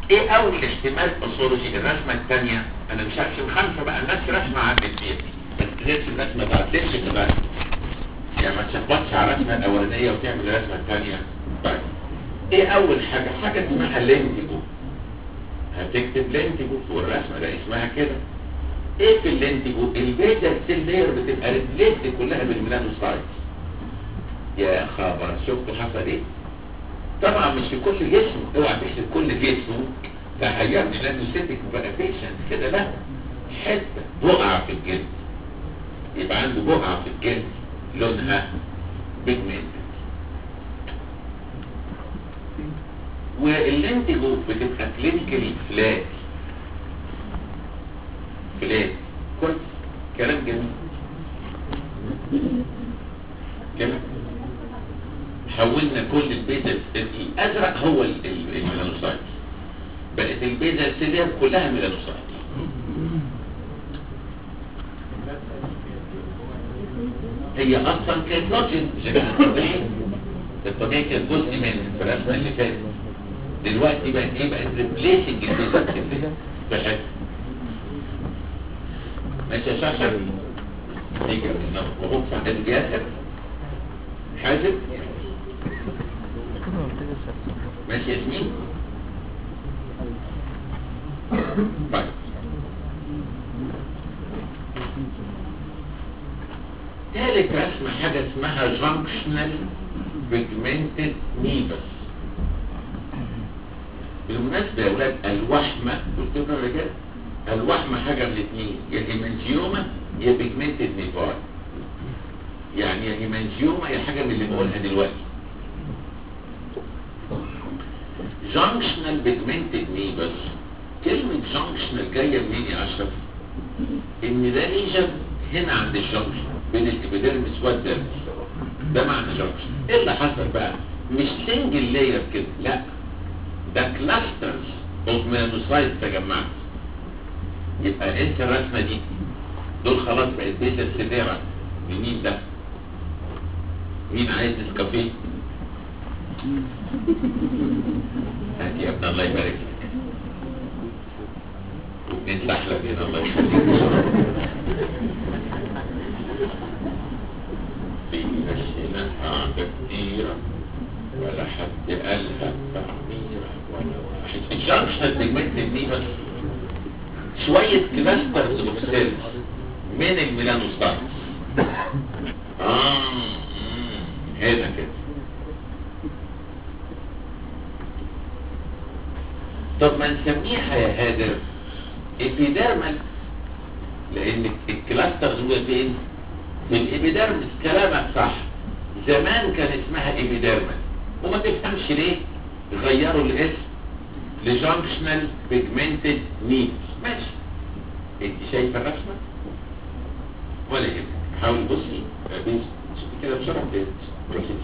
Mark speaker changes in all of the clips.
Speaker 1: ايه اول احتمال باثولوجي؟ الرسمه الثانيه انا مش هرسم 5 بقى، الناس رسمه عدت فيها، بس ترسم الرسمه بتاعتك تبقى يعني ما تشخبطش على الرسمه الاولانيه وتعمل الرسمه الثانيه. طيب ايه اول حاجه اسمها لينتيجو، هتكتب لينتيجو فوق الرسمه ده اسمها كده. ايه في اللينتيجو؟ البيزل سيل لير بتبقى ريبليسد كلها بالميلانوسايتس. يا خبر شفتوا حصل ايه؟ طبعا مش في كل جسم، اوعى تحسب كل جسم فهيعمل لانوسيتك بقى بيشنت كده، لا، حته بقعه في الجلد، يبقى عنده بقعه في الجلد لونها بيجمنت. واللينتيجو بتبقى كلينيكالي فلات كويس، كلام جميل كده. حولنا كل البيزل الازرق هو الميلانوسايت، بقت البيزل سيلير كلها ميلانوسايت. هي اصلا كانت لوجين الطبيعي كانت جزء من الرسمه اللي فاتت، دلوقتي بقت ايه؟ بقت ريبليسنج البيزل سيلير بحيث ماشي يا شاشة تيجي وهو صح الجاسر حازم ماشي يا ياسمين. طيب ثالث رسمة حاجة اسمها جانكشنال بيجمنتد نيبس. بالمناسبة يا ولاد الوحمة قلت لكم قبل كده، الوحمة حاجة من الاثنين، يا هيمانجيوما يا بيجمنتد نيفاي. يعني يا هيمانجيوما يا حاجة من اللي بقولها دلوقتي. جانكشنال بيجمنتد نيبس، كلمة جانكشنال جاية منين يا أشرف؟ إن ده ليجن هنا عند الجانكشن بين الإبيديرمس والديرمس، ده معنى جانكشن. إيه اللي حصل بقى؟ مش سنجل لاير كده، لا، ده كلاسترز اوف ميلانوسايت تجمعت. يبقى انت الرسمه دي دول خلاص بقت بيزل سيليرا. مين ده؟ مين عايز نسكافيه؟ هات يا ابن الله يبارك لك، واتنين سحلة هنا الله يخليك. في هنا قاعدة كتيرة ولا حد قالها تعميرة ولا واحد. الجانكشن بيجمنتد دي بس شوية كلاسترز اوف سيلز من الميلانوسايتس. هنا كده. طب ما نسميها يا هادر ابيديرمال، لان الكلاسترز هو فين؟ في الابيديرمس. كلامك صح، زمان كان اسمها ابيديرمال وما تفهمش ليه غيروا الاسم لجانكشنال بيجمنتد نيبس. ماشي، انت شايفه الرسمه ولا يهمك؟ حاول بصي شوفي كده بسرعه بروسيس.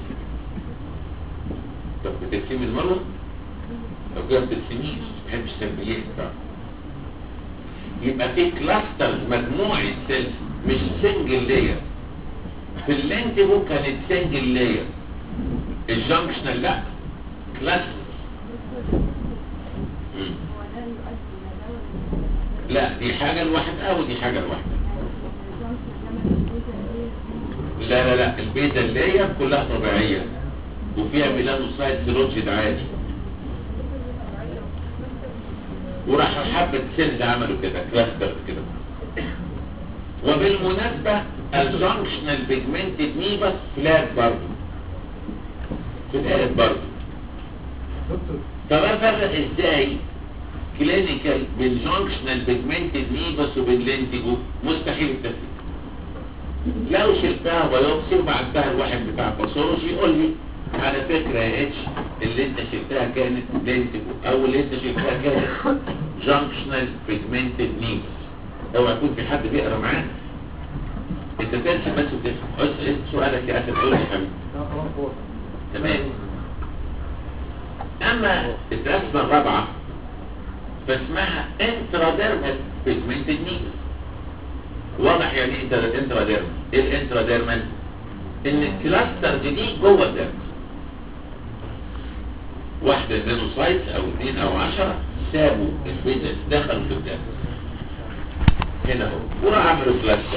Speaker 1: طب بترسمي المره؟ لو كده بترسميش، ما بحبش السلبيات بقى. يبقى في كلاسترز مجموعه سيلز مش سنجل لاير. في اللينتيجو كانت سنجل لاير، الجانكشنال لا، كلاستر. لا دي حاجة لوحدها ودي حاجة لوحدها. لا البيزا لاير كلها طبيعية وفيها ميلانوسايت سيروجيد عادي، وراحوا حبة سيلز عملوا كده كلاستر كده. وبالمناسبة الجانكشنال بيجمنتد نيبس فلات برضه، فلات برضه. طب افرق ازاي كلينيكال بالجانكشنال بيجمنتد نيبس وباللينتيجو؟ مستحيل التفريق. لو شلتها بايوبسي وبعتها الواحد بتاع باثولوجي يقول لي على فكره يا اتش اللي انت شلتها كانت لينتيجو او اللي انت شلتها كانت جانكشنال بيجمنتد نيبس. اوعى يكون في حد بيقرا معاك، انت ترسم بس وتفهم. اسال سؤالك يا اسف، قول لي يا حبيبي. تمام. اما الرسمه الرابعه فاسمها انتراديرمال بيجمنتد نيبس. واضح يعني ايه انتراديرمال؟ ايه الانتراديرمال؟ ان الكلاستر دي جوه الديرم، واحده ميلانوسايتس او 2 او 10 سابوا الفيزيس دخلوا في الدم هنا اهو وراح عملوا بلاستر.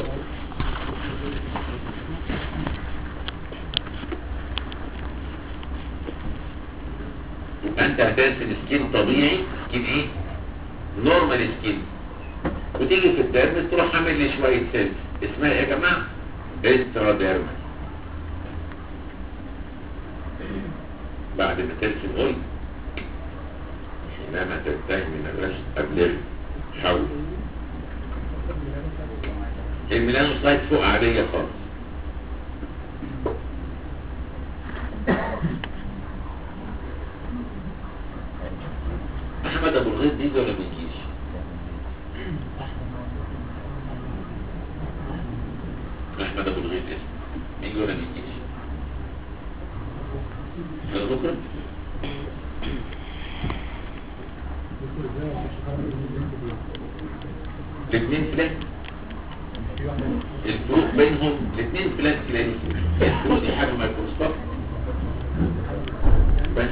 Speaker 1: يبقى انت هترسم سكين طبيعي، سكين ايه؟ نورمال سكين، وتيجي في الدرم تروح عامل لي شويه سيلز اسمها ايه يا جماعه؟ انتراديرمال. بعد ما ترسم قول حينما تنتهي من الرسم ابلغ حول. الميلانوسايت فوق عاديه خالص. احمد ابو الغيط بيجي ولا بيجيش؟ احمد ابو الغيط اسمه بيجي ولا بيجيش؟ هذا بكره؟ الاثنين فلات، الفروق بينهم الاثنين فلات كلانيكي. الفروق دي حاجه مايكروسكوب بس.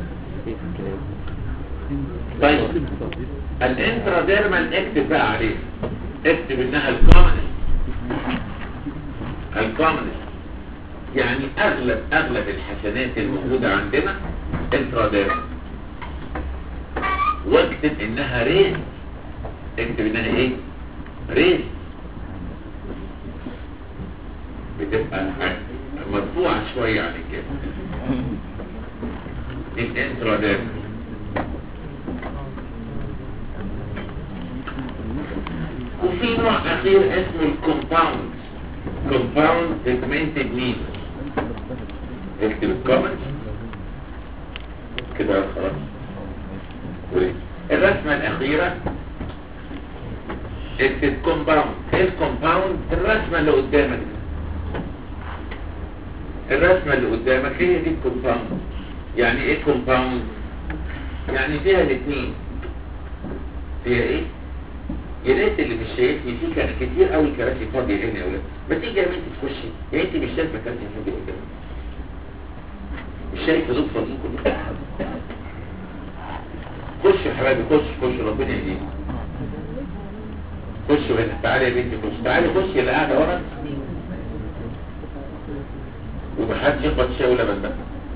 Speaker 1: طيب الانتراديرمال اكتب بقى عليه، اكتب انها الكومنست يعني اغلب الحسنات الموجودة عندنا انتراديرمال، واكتب انها ريز، اكتب انها ايه؟ ريز، بتبقى مرفوعة شوية عن كده. الانتراديرمال وفي نوع اخير اسمه الكومباوند، كومباوند بيجمنتد نيل. اكتب الكومنت كده خلاص. الرسمة الاخيرة اكتب كومباوند. ايه الكومباوند؟ الرسمة اللي قدامك، الرسمة اللي قدامك هي دي الكومباوند. يعني ايه كومباوند؟ يعني فيها الاثنين. فيها ايه؟ يا ريت اللي مش شايفني في كان كتير قوي كراسي فاضيه هنا يا ولاد، ما تيجي يا بنتي تخشي، يا انت مش شايفه كراسي فاضيه قدامك؟ مش شايفه دول فاضيين كلهم؟ خشوا يا حبايبي، خشوا ربنا يهديك. خشوا هنا، تعالي يا بنتي خشي، تعالي خشي اللي قاعده ورا، ومحدش يخبط شاي ولا بلبل.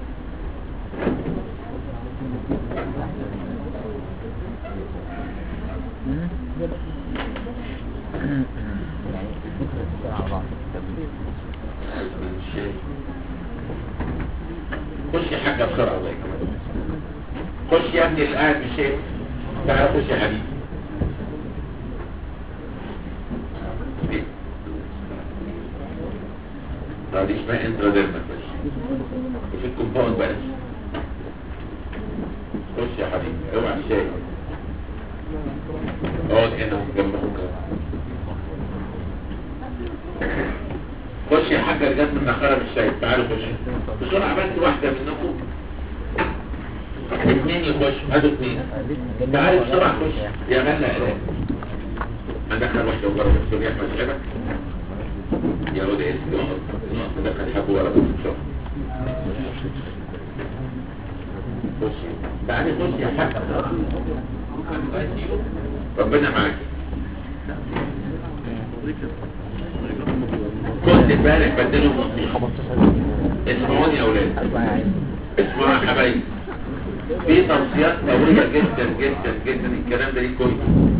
Speaker 1: خش يا حاجة بسرعة الله يكرمك. خش يا ابني اللي قاعد مش شايف، تعالى خش يا حبيبي. دي اسمها انتراديرمال بس، وفي الكومباوند بس. خش يا حبيبي اوعى الشاي، اقعد هنا جنب اخوك. خش يا حاجة رجال من نخارة مش شايف، تعالوا خش بسرعة بس. واحدة منكم اثنين يخش، هاتوا اثنين، تعالوا بسرعة خش يا ملا اله. هندخل واحدة وجرب السوريا احمد شبك يا ولد اسم نقط ندخل حبه ورا بس ان شاء الله. خش تعالي خش يا حاجة، ربنا معاك. كنت امبارح بدلهم نصيحة، اسمعوني يا اولاد، اسمعوا يا حبايبي. في توصيات قوية جدا جدا جدا، الكلام ده ليه كويس.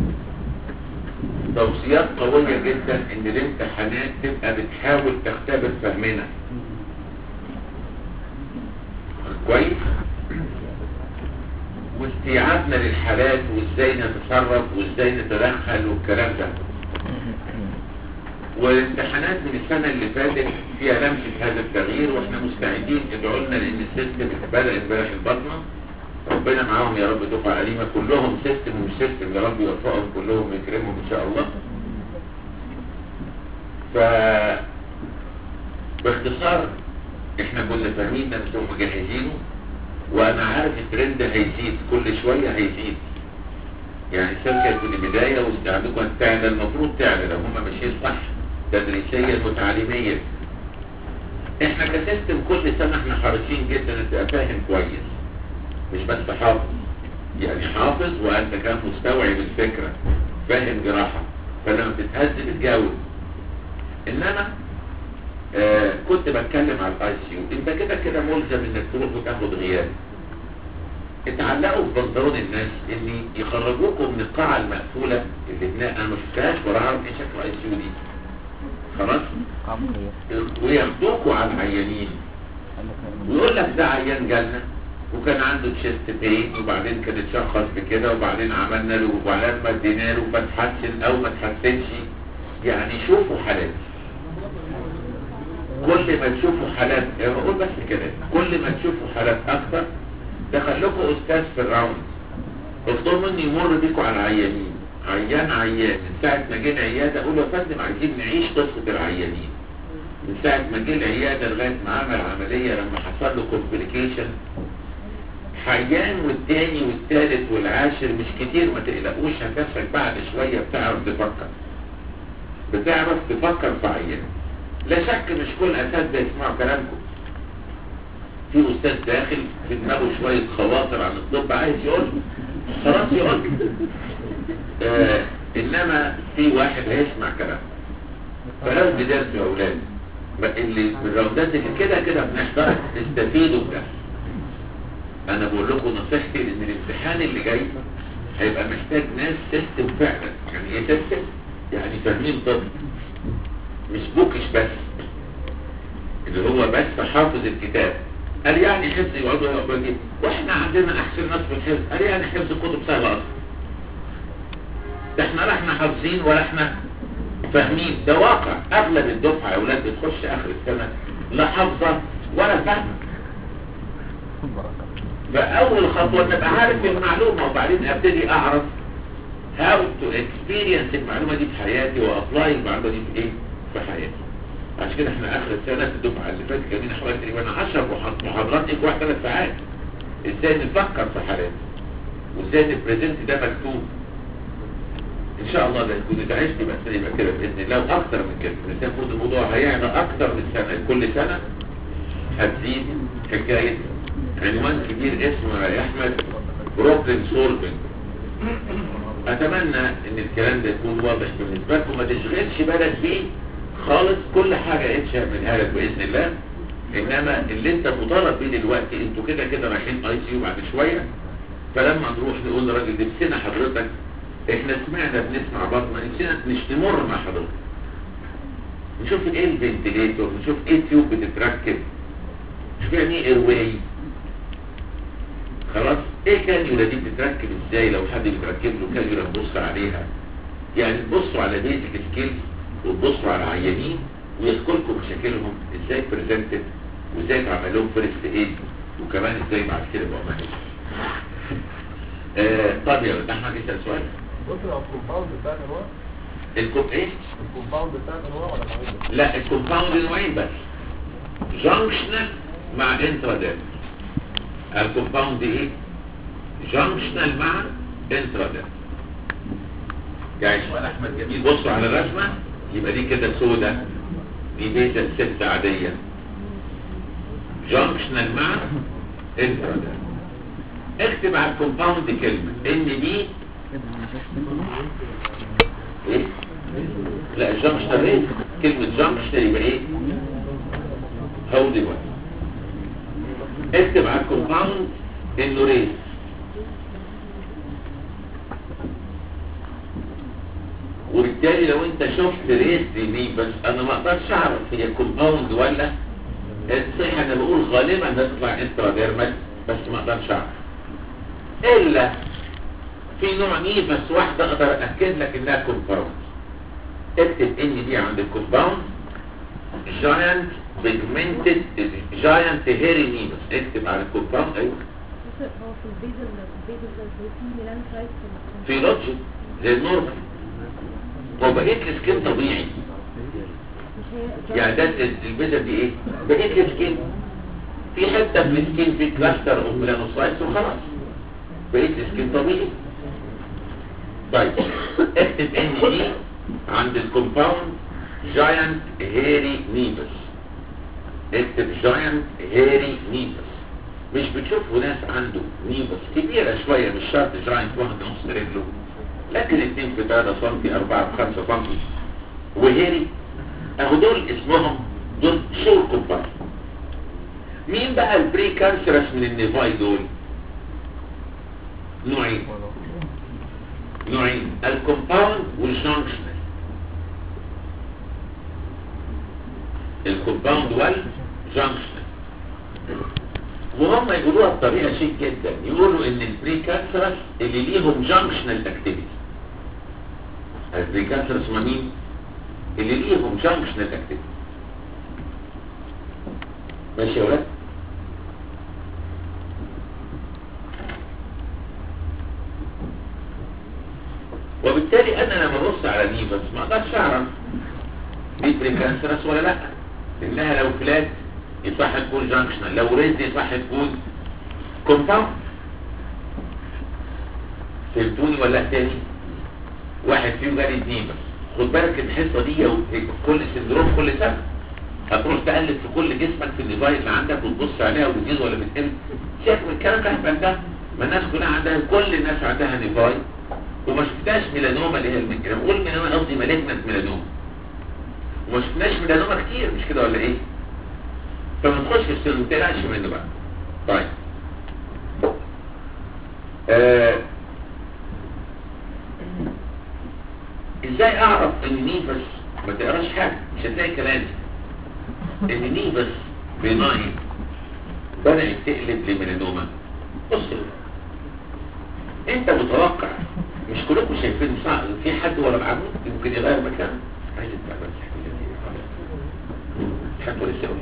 Speaker 1: توصيات قوية جدا ان الامتحانات تبقى بتحاول تختبر فهمنا كويس، واستيعابنا للحالات وازاي نتصرف وازاي نتدخل والكلام ده. والامتحانات من السنة اللي فاتت فيها لمسة هذا التغيير، واحنا مستعدين. ادعوا لنا لان السيستم بدأ امبارح البطنة، ربنا معاهم يا رب. دفعة قديمة كلهم سيستم ومش سيستم، يا رب يوفقهم كلهم ويكرمهم ان شاء الله. باختصار احنا كنا فاهمين نفسهم مجهزينه، وانا عارف الترند هيزيد كل شوية هيزيد. يعني الشركة في البداية واستعدادكم تعلى، المفروض تعلى لو هم ماشيين صح تدريسيا وتعليميا. احنا كسيستم كل سنة احنا حريصين جدا ان تبقى فاهم كويس، مش بس حافظ. يعني حافظ وانت كان مستوعب الفكرة، فاهم جراحة، فلما بتتهز بتجاوب. انما كنت بتكلم على الاي سي يو، انت كده كده ملزم انك تروح وتاخد غياب. اتعلقوا في بنطلون الناس ان يخرجوكم من القاعة المقفولة اللي انا ما شفتهاش ولا اعرف ايه شكل الاي سي يو دي، خلاص، وياخدوكوا على العيانين ويقول لك ده عيان جالنا وكان عنده تشيست بين وبعدين كان اتشخص بكده وبعدين عملنا له وبعدين ما ادينا له فتحسن او ما تحسنش. يعني شوفوا حالات، كل ما تشوفوا حالات، بقول بس كده، كل ما تشوفوا حالات اكتر تخلوكوا استاذ في الراوند. اطلبوا مني يمر بيكوا على العيانين، عيان من ساعة ما جه العيادة اقول يا فندم عايزين نعيش قصة العيانين من ساعة ما جه العيادة لغاية ما عمل عملية لما حصل له كومبليكيشن. عيان والتاني والتالت والعاشر مش كتير، ما تقلقوش، هتفرق بعد شوية بتعرف تفكر في عيان. لا شك مش كل اساتذة يسمعوا كلامكم، في استاذ داخل في دماغه شوية خواطر عن الطب عايز يقول خلاص يقول انما في واحد هيسمع كلام. فلازم بدرس يا اولاد اللي من الراوندات اللي كده بنحضر نستفيدوا بده. انا بقول لكم نصيحتي ان الامتحان اللي جاي هيبقى محتاج ناس سيستم فعلا. يعني ايه سيستم؟ يعني فاهمين طب، مش بوكش بس اللي هو بس حافظ الكتاب. قال يعني حفظ يقعدوا يقرأوا كده، واحنا عندنا احسن ناس في الحفظ. قال يعني حفظ الكتب سهل اصلا، ده احنا لا احنا حافظين ولا احنا فاهمين. ده واقع، اغلب الدفعه يا اولاد بتخش اخر السنه لا حافظه ولا فاهمه. فاول خطوه نبقى عارف المعلومه وبعدين ابتدي اعرف how to experience المعلومه دي في حياتي وابلاي المعلومه دي في ايه في حياتي. عشان كده احنا اخر السنه في الدفعه اللي فاتت كان لنا حوالي تقريبا 10 محاضرات كل واحد 3 ساعات، ازاي نفكر في حالات وازاي نبريزنت ده مكتوب. ان شاء الله ده يكون اتعشت بس يبقى كده باذن الله واكتر من كده. بس المفروض الموضوع هيعلى اكتر من سنه، كل سنه هتزيد حكايه. عنوان كبير اسمه يا احمد بروبلم سولفنج. اتمنى ان الكلام ده يكون واضح بالنسبه لكم، ما تشغلش بالك بيه خالص، كل حاجه انت هعملها لك باذن الله. انما اللي انت مطالب بيه دلوقتي، انتوا كده رايحين اي سي يو بعد شويه، فلما نروح نقول لراجل نفسنا حضرتك، احنا سمعنا بنسمع بطنه، نفسنا مش نمر مع حضرتك نشوف ايه الفنتليتور، نشوف ايه تيوب بتتركب، نشوف يعني ايه ايرواي، خلاص ايه كانيولا دي بتتركب ازاي، لو حد بيتركب له كانيولا نبص عليها. يعني تبصوا على بيزك سكيلز وتبصوا على عيانين ويذكر لكم مشاكلهم ازاي بريزنتد وازاي تعمل لهم فيرست ايد، وكمان ازاي بعد كده بقى مهندس. طب يا ولد احمد يسال سؤال.
Speaker 2: بص لو الكومباوند بتاع الانواع
Speaker 1: ايه؟
Speaker 2: الكومباوند بتاع الانواع ولا نوعين؟
Speaker 1: لا الكومباوند نوعين بس، جانكشنال مع انتراديرم. الكومباوند ايه؟ جانكشنال مع انتراديرم. يعني سؤال احمد جميل، بصوا على الرسمه يبقى دي كده سودا، دي بيتا ست عاديه، جانكشنال مع انتراديرم. اكتب على الكومباوند كلمه ان دي ايه؟ لا الجانكشنال ايه؟ كلمه جانكشنال يبقى ايه؟ هو دي بقى. اكتب على الكومباوند انه ريس. وبالتالي لو انت شفت ريس دي بس انا ما اقدرش اعرف هي كومباوند ولا صحيح. انا بقول غالبا هتطلع انتراديرمال بس ما اقدرش اعرف، الا في نوع نيفس واحده اقدر اكد لك انها كومباوند. اكتب ان دي عند الكومباوند جاينت بيجمنتد جاينت هيري نيفس. اكتب على الكومباوند. ايوه
Speaker 3: هو في البيزل في ميلانوسايت
Speaker 1: في لوجيك زي النورمال، وبقيت السكين طبيعي. يعني ده البيزل دي ايه؟ بقيت السكين في حته في السكين في كلاستر اوف ميلانوسايتس وخلاص بقيت السكين طبيعي. طيب اكتب ان دي عند الكومباوند جاينت هيري نيفس. اكتب جاينت هيري نيفس. مش بتشوفوا ناس عنده نيفس كبيرة شوية، مش شرط جاينت واحد نص رجله، لكن 2 في 3 سم 4 في 5 سم وهيري، اهو دول اسمهم دول شور كومباوند. مين بقى البري كانسرس من النيفاي دول؟ نوعين الكومباوند والجانكشنال. الكومباوند والجانكشنال، وهم يقولوها بطريقه شيك جدا، يقولوا ان البري كانسرس اللي ليهم جانكشنال اكتيفيتي. البري كانسرس هم مين؟ اللي ليهم جانكشنال اكتيفيتي. ماشي يا ولاد؟ وبالتالي انا لما ابص على نيفس ما اقدرش اعرف دي بري كانسرس ولا لا، انها لو فلات يصح تكون جانكشنال، لو ريز يصح تكون كومباوند. فهمتوني ولا تاني؟ واحد فيهم جالي نيفس، خد بالك الحصه دي كل سندروم كل سنه هتروح تقلب في كل جسمك في النيفاي اللي عندك وتبص عليها وبتزيد ولا بتقل. شايف من الكلام ده هيبقى ده، ما الناس كلها عندها، كل الناس عندها نيفاي وما شفتهاش ميلانوما اللي هي لما بقول ميلانوما قصدي مالجنت ميلانوما، وما شفناش ميلانوما كتير، مش كده ولا ايه؟ فما تخش في السن ما تقلقش منه بقى. طيب ازاي اعرف ان نيفس؟ ما تقراش حاجه مش هتلاقي كلام. ان نيفس بناين بدأت تقلب لميلانوما. بص انت متوقع، مش كلكم شايفين صعب في حد ورا العمود يمكن يغير مكانه؟ عايز تعمل حد ولا يسوي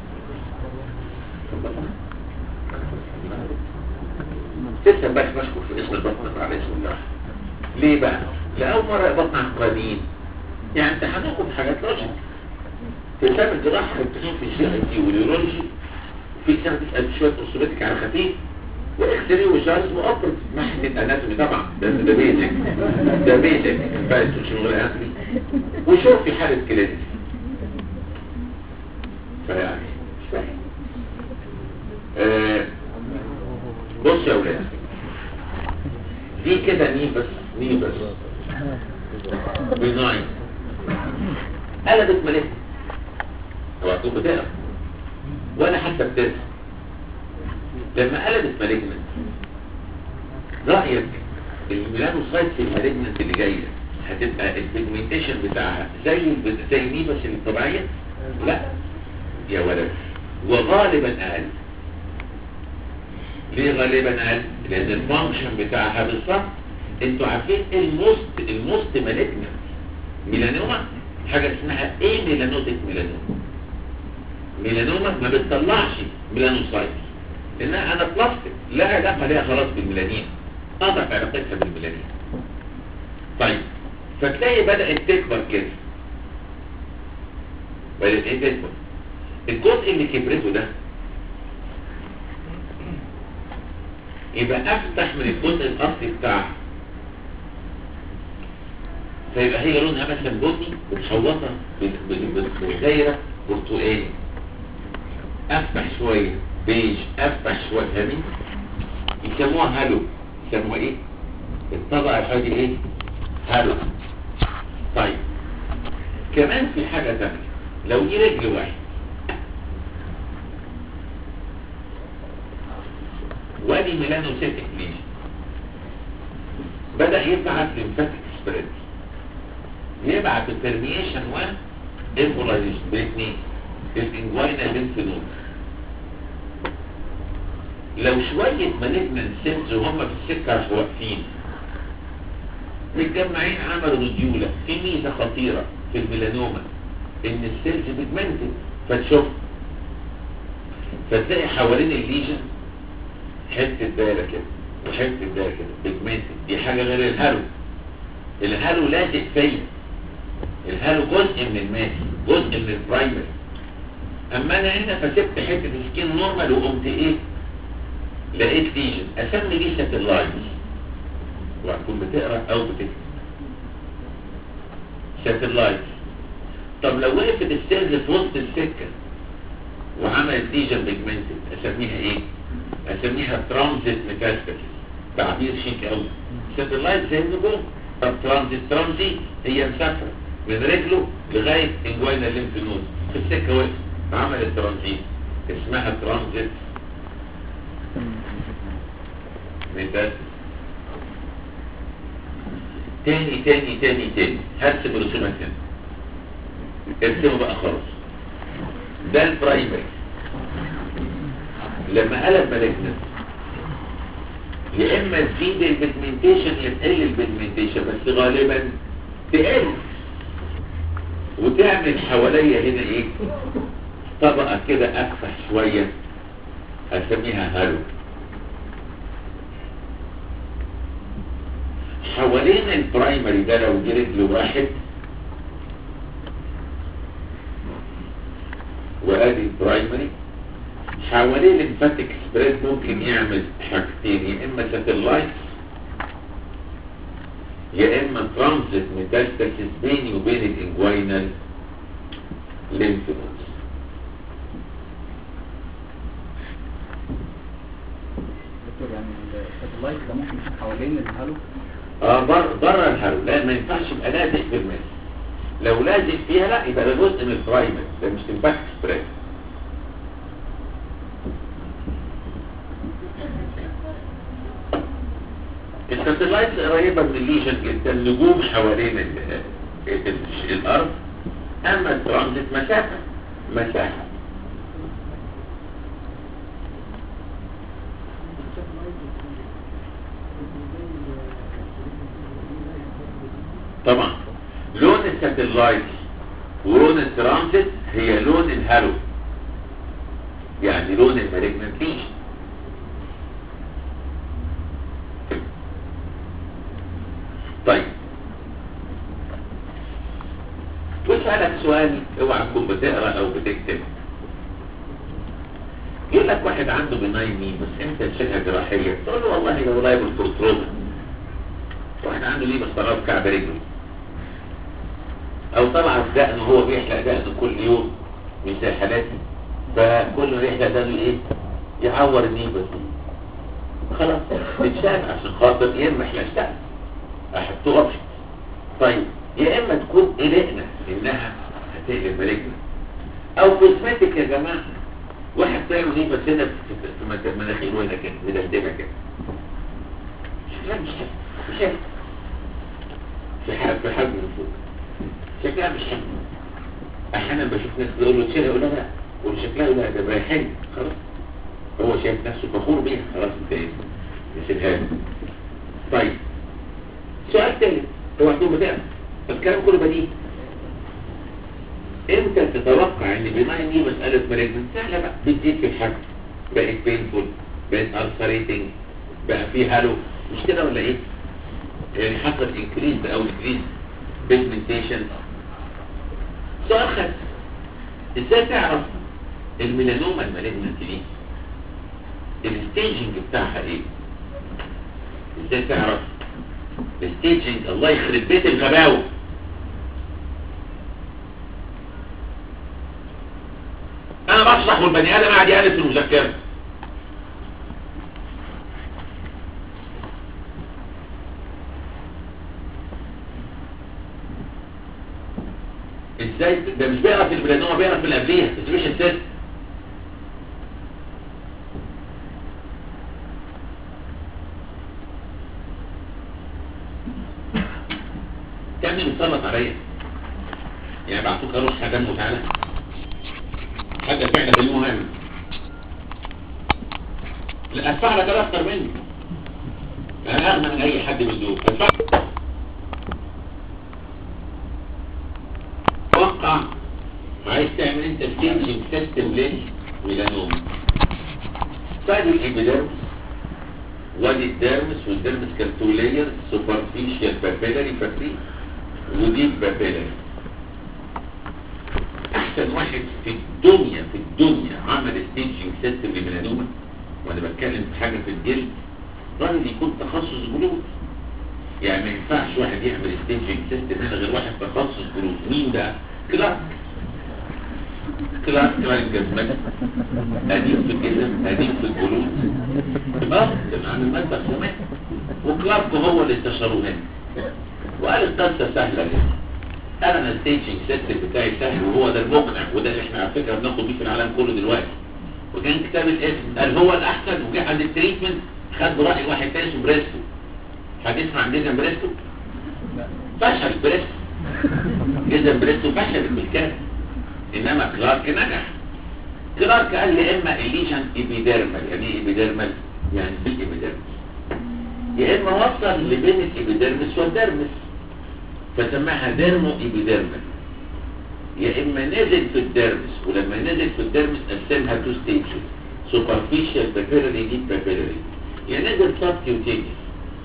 Speaker 1: لسه بقى مشكور في اسم البطن على اسم الله. ليه بقى؟ لأول مرة بطن عقرانيين، يعني امتحانكم حاجات لوجيك. في كتاب الجراحة امتحان في الجي اي تي واليورولوجي، في كتاب تسأل شوية أسطورتك على خفيف، واكسري وجارز وأبرد محنة اناتومي طبعا، ده بيزك، ده بيزك فايت شغل اناتومي، وشوف في حالة كلينيك. فيعني مش فاهم. بص يا ولاد، دي كده نيفس بناين قلبت ملك، هو هتكون بتقرا ولا حتى بترسم. لما قلبت مالجنت، رأيك الميلانوسايت في المالجنت اللي جايه هتبقى البيجمنتيشن بتاعها زي نيفس الطبيعيه؟ لا يا ولد، وغالبا اقل. ليه غالبا اقل؟ لان الفانكشن بتاعها بالظبط، انتوا عارفين ايه الموست مالجنت ميلانوما؟ حاجه اسمها ايه ميلانوتيك ميلانوما ما بتطلعش ميلانوسايت لانها انا بلاستيك، لا علاقه ليها خلاص بالميلانين، قطعت علاقتها بالميلانين. طيب فتلاقي بدات تكبر كده، بدات ايه تكبر؟ الجزء اللي كبرته ده يبقى افتح من الجزء الاصلي بتاعها، فيبقى هي لونها مثلا بني متحوطه بدايره برتقالي، افتح شويه بيج، افتح شويه، فاهمين؟ يسموها هالو. يسموها ايه؟ الطبقه الحادي ايه؟ هالو. طيب كمان في حاجه ثانيه، لو دي رجل واحد وادي ميلانوسيتك ليجن، بدأ يبعت لمفاتيك سبريد، يبعت البرميشن والانفولايزيشن بالاثنين، الانجوينا لينف نود. لو شوية مالجنان سيلز وهم في السكة راحوا واقفين متجمعين عملوا نوديولا. في ميزة خطيرة في الميلانوما ان السيلز بيجمنتد، فتشوف فتلاقي حوالين الليجن حته دايره كده وحته دايره كده بيجمنتد. دي حاجه غير الهالو. الهالو لازق فيا، الهالو جزء من الماسي، جزء من البرايمري. اما انا هنا فسبت حته سكين نورمال وقمت ايه؟ لقيت ليجن، اسمي دي ساتلايت، وهتكون بتقرا او بتكتب ساتلايت. طب لو وقفت السيلز في وسط السكه وعملت ليجن بيجمنتد اسميها ايه؟ اسميها ترانزيت ميتاستاسيس، تعبير شيك قوي. ساتلايت زي النجوم. طب ترانزيت هي مسافره من رجله لغايه انجوينا الليمف نود، في السكه وقف عملت ترانزيت، اسمها ترانزيت ميتاستاسيس. تاني هرسم رسومات هنا، ارسمه بقى خلاص. ده البرايمري لما قلب مالجنت، يا اما تزيد البيجمنتيشن يا تقل البيجمنتيشن، بس غالبا تقل وتعمل حواليا هنا ايه؟ طبقه كده افتح شويه اسميها هالو. حوالين البرايمري ده لو جه رجل واحد، وادي البرايمري حوالين الليمفاتيك سبريد ممكن يعمل حاجتين، يا اما ساتلايت يا اما ترانزيت ميتاستاسيس بيني وبين الانجوينال ليمف نودز.
Speaker 4: دكتور يعني الساتلايت ده ممكن يكون حوالين الهالو؟
Speaker 1: بره الهالو، لا ما ينفعش يبقى لازق في الماس. لو لازق فيها لا يبقى ده جزء من البرايمري، ده مش ليمفاتيك سبريد. الساتلايت قريبه من الليجن جدا، نجوم حوالين الارض. اما الترانزيت مسافه. طبعا لون الساتلايت ولون الترانزيت هي لون الهالو، يعني لون المالجنت ليجن. طيب واسألك سؤال، اوعى تكون بتقرا او بتكتب. يقول لك واحد عنده بناين ني بس انت تشيلها جراحيه، تقول له والله لو لايبل كنترول. واحد عنده ليه باختراف كعب رجله، او طلع في دقنه وهو بيحلق دقنه كل يوم مش زي حالاتي، فكل ما يحلق دقنه ايه؟ يعور النيبه، خلاص تتشال عشان خاطر يا اما احلقش دقن احطه اوبشن. طيب يا اما تكون قلقنا انها هتقلب مالجنة، او كوزماتيك يا جماعه. واحد طلع ليه بس هنا في مناخيره هنا كده مدلدمه كده، شكلها مش حلو، في حجم من فوق شكلها مش حلو. احيانا بشوف ناس بيقول له تشيلها، يقول له لا، يقول شكلها لا ده مريحني خلاص، هو شايف نفسه فخور بيها خلاص انت ايه نسيبها له. طيب سؤال تاني، هو هتكون بتعرف الكلام كله بديهي. امتى تتوقع ان بناين دي مسألة مالجنت؟ سهلة بقى، بتزيد في الحجم، بقت بينفول، بقت ألسريتنج، بقى في هالو، مش كده ولا ايه؟ يعني حصل انكريز او ديكريز بيجمنتيشن. سؤال خاص، ازاي تعرف الميلانوما المالجنت دي الستيجنج بتاعها ايه؟ ازاي تعرف الستيجنج؟ الله يخرب بيت الغباوه. انا بشرح والبني ادم قاعد يقلب في المذكره. ازاي ده مش بيقرا في البلانوما، بيقرا في اللي قبليها سبيشال سيست. كان بيتصرف عليا يعني بعتوك اروح خدام وتعالى حاجه فعلا في المهم، لا ادفع لك اكتر مني، انا اغنى من اي حد من دول. ادفع توقع عايز تعمل انت ستيجنج سيستم للميلانوما. فادي الابيديرمس وادي الديرمس، والديرمس كان تو لايرز، سوبرفيشال بابيلاري فاكرين وديب بابيلاري. احسن واحد في الدنيا عمل ستيجنج سيستم للميلانوما، وانا بتكلم في حاجه في الجلد، راجل يكون تخصص جلود. يعني ما ينفعش واحد يعمل ستيجنج سيستم هنا غير واحد تخصص جلود. مين ده؟ كلارك. كلارك جزمات قديم في الجسم قديم في الجلود كان عامل مادة سمات وكلارك هو اللي استشاروه هنا وقال القصة سهلة جدا. قال انا الستيجنج سيستم بتاعي سهل وهو ده المقنع وده اللي احنا على فكرة بناخد بيه في العالم كله دلوقتي. وكان كتاب الاسم قال هو الاحسن وجه عند التريتمنت خد رأي واحد تاني اسمه بريستو. حد يسمع عن جيزن بريستو؟ فشل بريستو. جيزن بريستو فشل بالكامل انما كلارك نجح. كلارك قال لي اما الليجن ايبيديرمال. يعني ايه ايبيديرمال؟ يعني في الايبيديرمس يا اما وصل لبين الإبيديرمس والديرمس فسماها ديرمو إبيديرمس يا اما نزل في الديرمس ولما نزل في الديرمس قسمها تو ستيجز سوبرفيشال بابيلاري ديب بابيلاري يا نزل سبكيوتينيوس.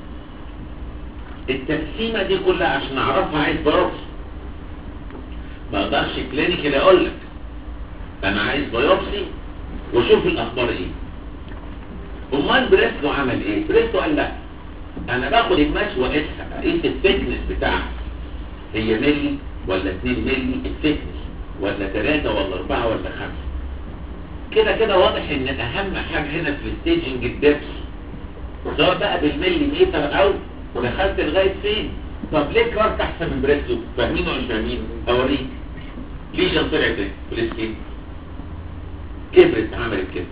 Speaker 1: التقسيمه دي كلها عشان اعرفها عايز بايوبسي. ما اقدرش كلينيكال اقول لك انا عايز بايوبسي واشوف الاخبار ايه. امال بريستو عمل ايه؟ بريستو قال لا انا باخد الماس واقيسها اقيس الثيكنس بتاعها هي ملي ولا 2 ملي الثيكنس ولا 3 ولا 4 ولا 5. كده كده واضح ان اهم حاجه هنا في الستيجنج الدبس سواء بقى بالملي متر او دخلت لغايه فين. طب ليه كلارك احسن من بريستو؟ فاهمين ولا مش فاهمين؟ اوريك. ليجن طلعت ايه في السكين كبرت عملت كده.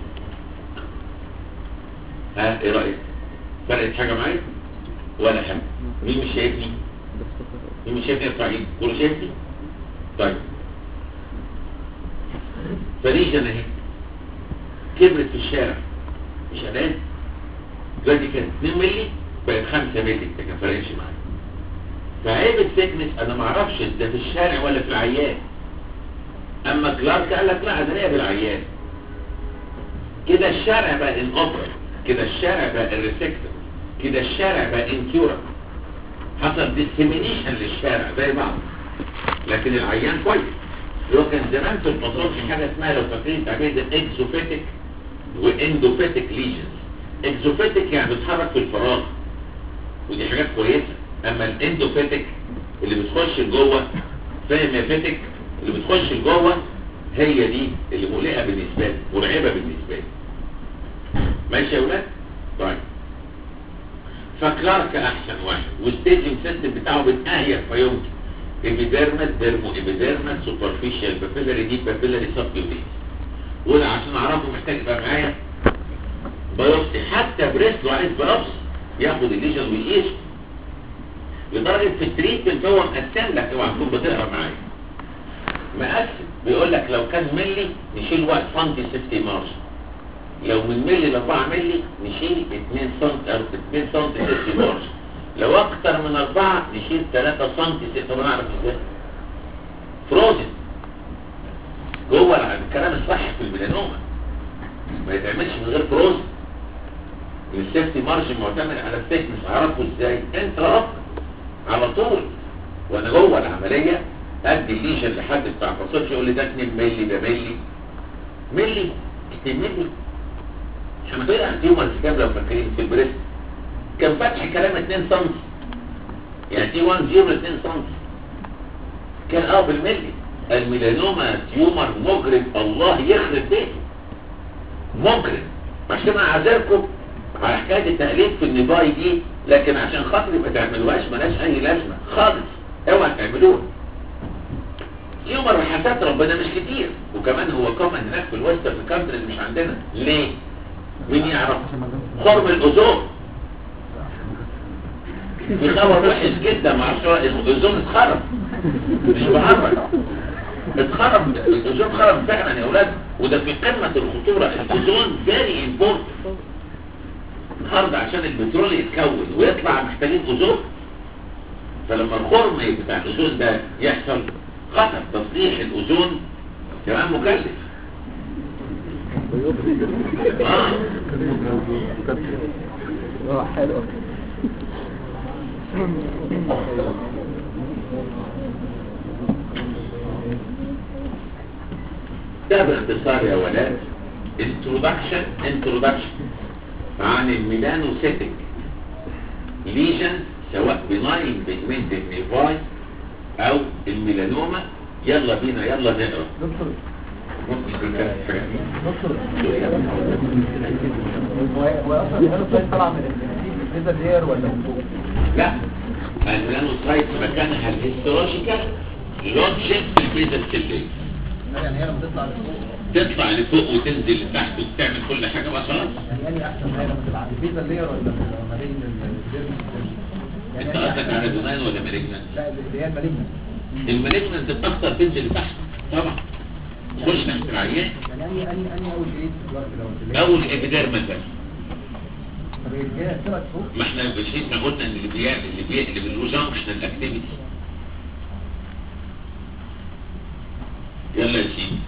Speaker 1: ها ايه رايك؟ فرقت حاجه معايا ولا حاجه؟ مين مش شايفني؟ مين مش شايفني؟ ارفع ايدك. كله شايفني؟ طيب فليجن اهي كبرت في الشارع مش قلقان دلوقتي كانت 2 مللي بقت 5 مللي لكن ما فرقتش معايا. فعيب الثيكنس انا ما اعرفش ده في الشارع ولا في العيان. اما كلارك قال لك لا انا ليا بالعيان. كده الشارع بقى انوبرا كده الشارع بقى الريسكتور كده الشارع بقى انكيورا حصل ديسكمينيشن للشارع زي بعض لكن العيان كويس. لو كان زمان في الباثولوجي حاجه اسمها لو فاكرين تعبير اكزوفيتك واندوفيتك ليجنز. اكزوفيتك يعني بتتحرك في الفراغ ودي حاجات كويسه. اما الاندوفيتك اللي بتخش لجوه فاهم يا فيتك اللي بتخش لجوه هي دي اللي مقلقه بالنسبه لي مرعبه بالنسبه لي. ماشي يا ولاد؟ طيب فكلارك احسن واحد والستيجنج سيستم بتاعه بتاهير فيمكن ايبيديرمال ديرمو ايبيديرمال سوبرفيشال بابيلاري ديب بابيلاري سبكيوتينيوس. وده عشان اعرفه محتاج يبقى معايا بايوبسي. حتى بريستو عايز بايوبسي ياخد الليجن ويقيسه لدرجه في التريتمنت هو مقسم لك. اوعى تكون بتقرا معايا مقسم بيقول لك لو كان ملي نشيل 1 سم سيفتي مارجن لو من ملي ل 4 ملي نشيل 2 سم او 2 سم سيفتي مارجن لو اكتر من 4 نشيل 3 سم سيفتي. طب انا اعرف ازاي؟ فروزن جوه الكلام الصح في الميلانوما ما يتعملش من غير فروزن. السيفتي مارجن معتمد على الثيكنس. اعرفه ازاي؟ انت ربط على طول وانا جوه العمليه ادي الليجن لحد بتاع باثولوجي يقول لي ده 2 مللي ده ملي 2 مللي. احنا طلع تيومرز كام لو فاكرين في البريست كان فتح كلام 2 سم يعني تي 1 0 2 سم كان بالملي. الميلانوما تيومر مجرم الله يخرب بيته مجرم. عشان انا اعذركم على حكايه التقليد في النباي دي لكن عشان خاطري ما تعملوهاش مالهاش اي لازمه خالص. اوعى تعملوها. تيومر حسات ربنا مش كتير وكمان هو كمان هناك في الويسترن كانتريز مش عندنا. ليه؟ مين يعرف؟ خرم الاوزون في خبر وحش جدا معرفش الاوزون اتخرب مش بهرج اتخرب الاوزون اتخرب فعلا يا اولاد وده في قمه الخطوره. الاوزون فيري امبورتنت النهارده عشان البترول يتكون ويطلع محتاجين اوزون. فلما الخرم بتاع الاوزون ده يحصل خطر تصليح الاوزون كمان مكلف.
Speaker 4: حلو.
Speaker 1: ده باختصار يا ولاد introduction عن الميلانوسيتك ليجن سواء بناين بيجمنتد نيفاي او الميلانوما. يلا بينا يلا نقرا.
Speaker 2: دكتور
Speaker 1: ممكن يكون كانت حاجة
Speaker 4: دكتور هو اصلا الهيروسايت طالعه من الفيزا دير ولا من فوق؟
Speaker 1: لا، الميلانوسايت مكانها الهيستولوجيكال لوجيك في البيزا السلية،
Speaker 4: يعني هي لما تطلع لفوق
Speaker 1: تطلع لفوق وتنزل لتحت وتعمل كل حاجة بقى خلاص.
Speaker 4: يعني اني احسن هي لما تبقى عند الفيزا دير ولا ما بين الديرمس؟
Speaker 1: انت قصدك على جنان ولا مالجنان؟
Speaker 4: لا اللي هي المالجنان.
Speaker 1: المالجنان الضغطة بتنزل لتحت طبعا، تخش تحت العيان.
Speaker 4: يعني اني اول جريد في الوقت دوت
Speaker 1: اول ابيدير مثلا.
Speaker 4: طب هي الجريد طلعت فوق؟
Speaker 1: ما احنا احنا قلنا ان اللي بيقلب الجانكشنال اكتيفيتي. يلا يا سيدي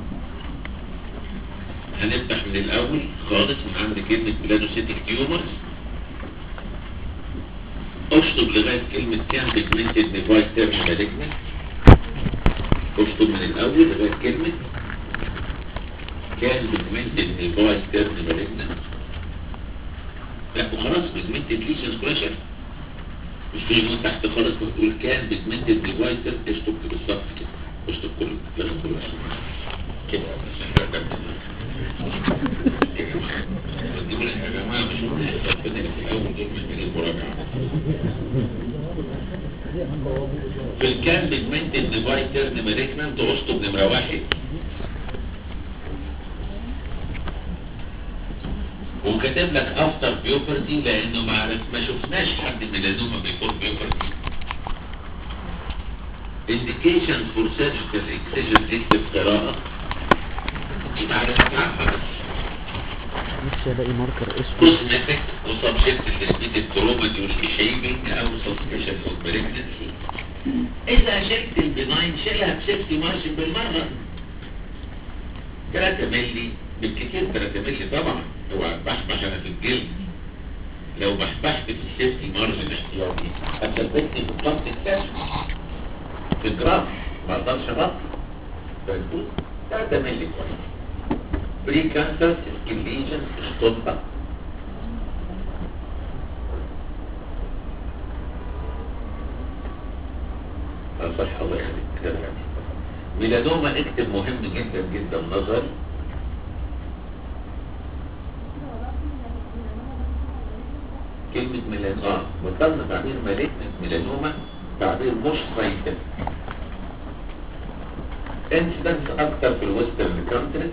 Speaker 1: هنفتح من الاول خالص من عند كلمة ميلانوسيتك تيومرز. اشطب لغاية كلمة كان بيجمنتد نيفايت تيرم مالجنان. اشطب من الاول لغاية كلمة كان بيجمنتد نيفايت تيرم مالجنان. لا وخلاص بيجمنتد ليشنز كلاشر، مش تيجي من تحت خالص وتقول كان بيجمنتد نيفايت تيرم. اشطب بالظبط كده، اشطب كله لغاية كله كده عشان ده يا جماعة مش ربنا في الأول دول محتاجين مراجعة. في الكان بيجمنتد نيفايت تيرم مالجنان تشطب نمرة 1 وكاتب لك افتر بيوبرتي لانه ما شفناش حد ميلانوما بيفور بيوبرتي. indication for surgical excision اكتب قراءة دي معرفة عامة بس.
Speaker 5: نفسي الاقي ماركر اسود.
Speaker 1: كوزمتك وسبجكت للبيت التروما دي والشيبنج او سسبشن اوف بريجنسي. اذا شلت البناين شيلها بسيفتي مارشن بالمرة 3 مللي بالكتير، 3 مللي طبعا. اوعى بحبح انا في الجلد، لو بحبحت في السيفتي مارجن احتياطي هتثبتني في الضغط الكشف في الجراف ما اقدرش اغطي. فالجزء 3 مللي كويس. بري كانسر سكين ليجن اشطبها. صح الله يخليك كده. ميلانوما اكتب مهم جدا جدا نظري. كلمة ميلانوما وصلنا تعبير ميلانوما تعبير مش ساينتفك. انسيدنس اكتر في الويسترن كانتريز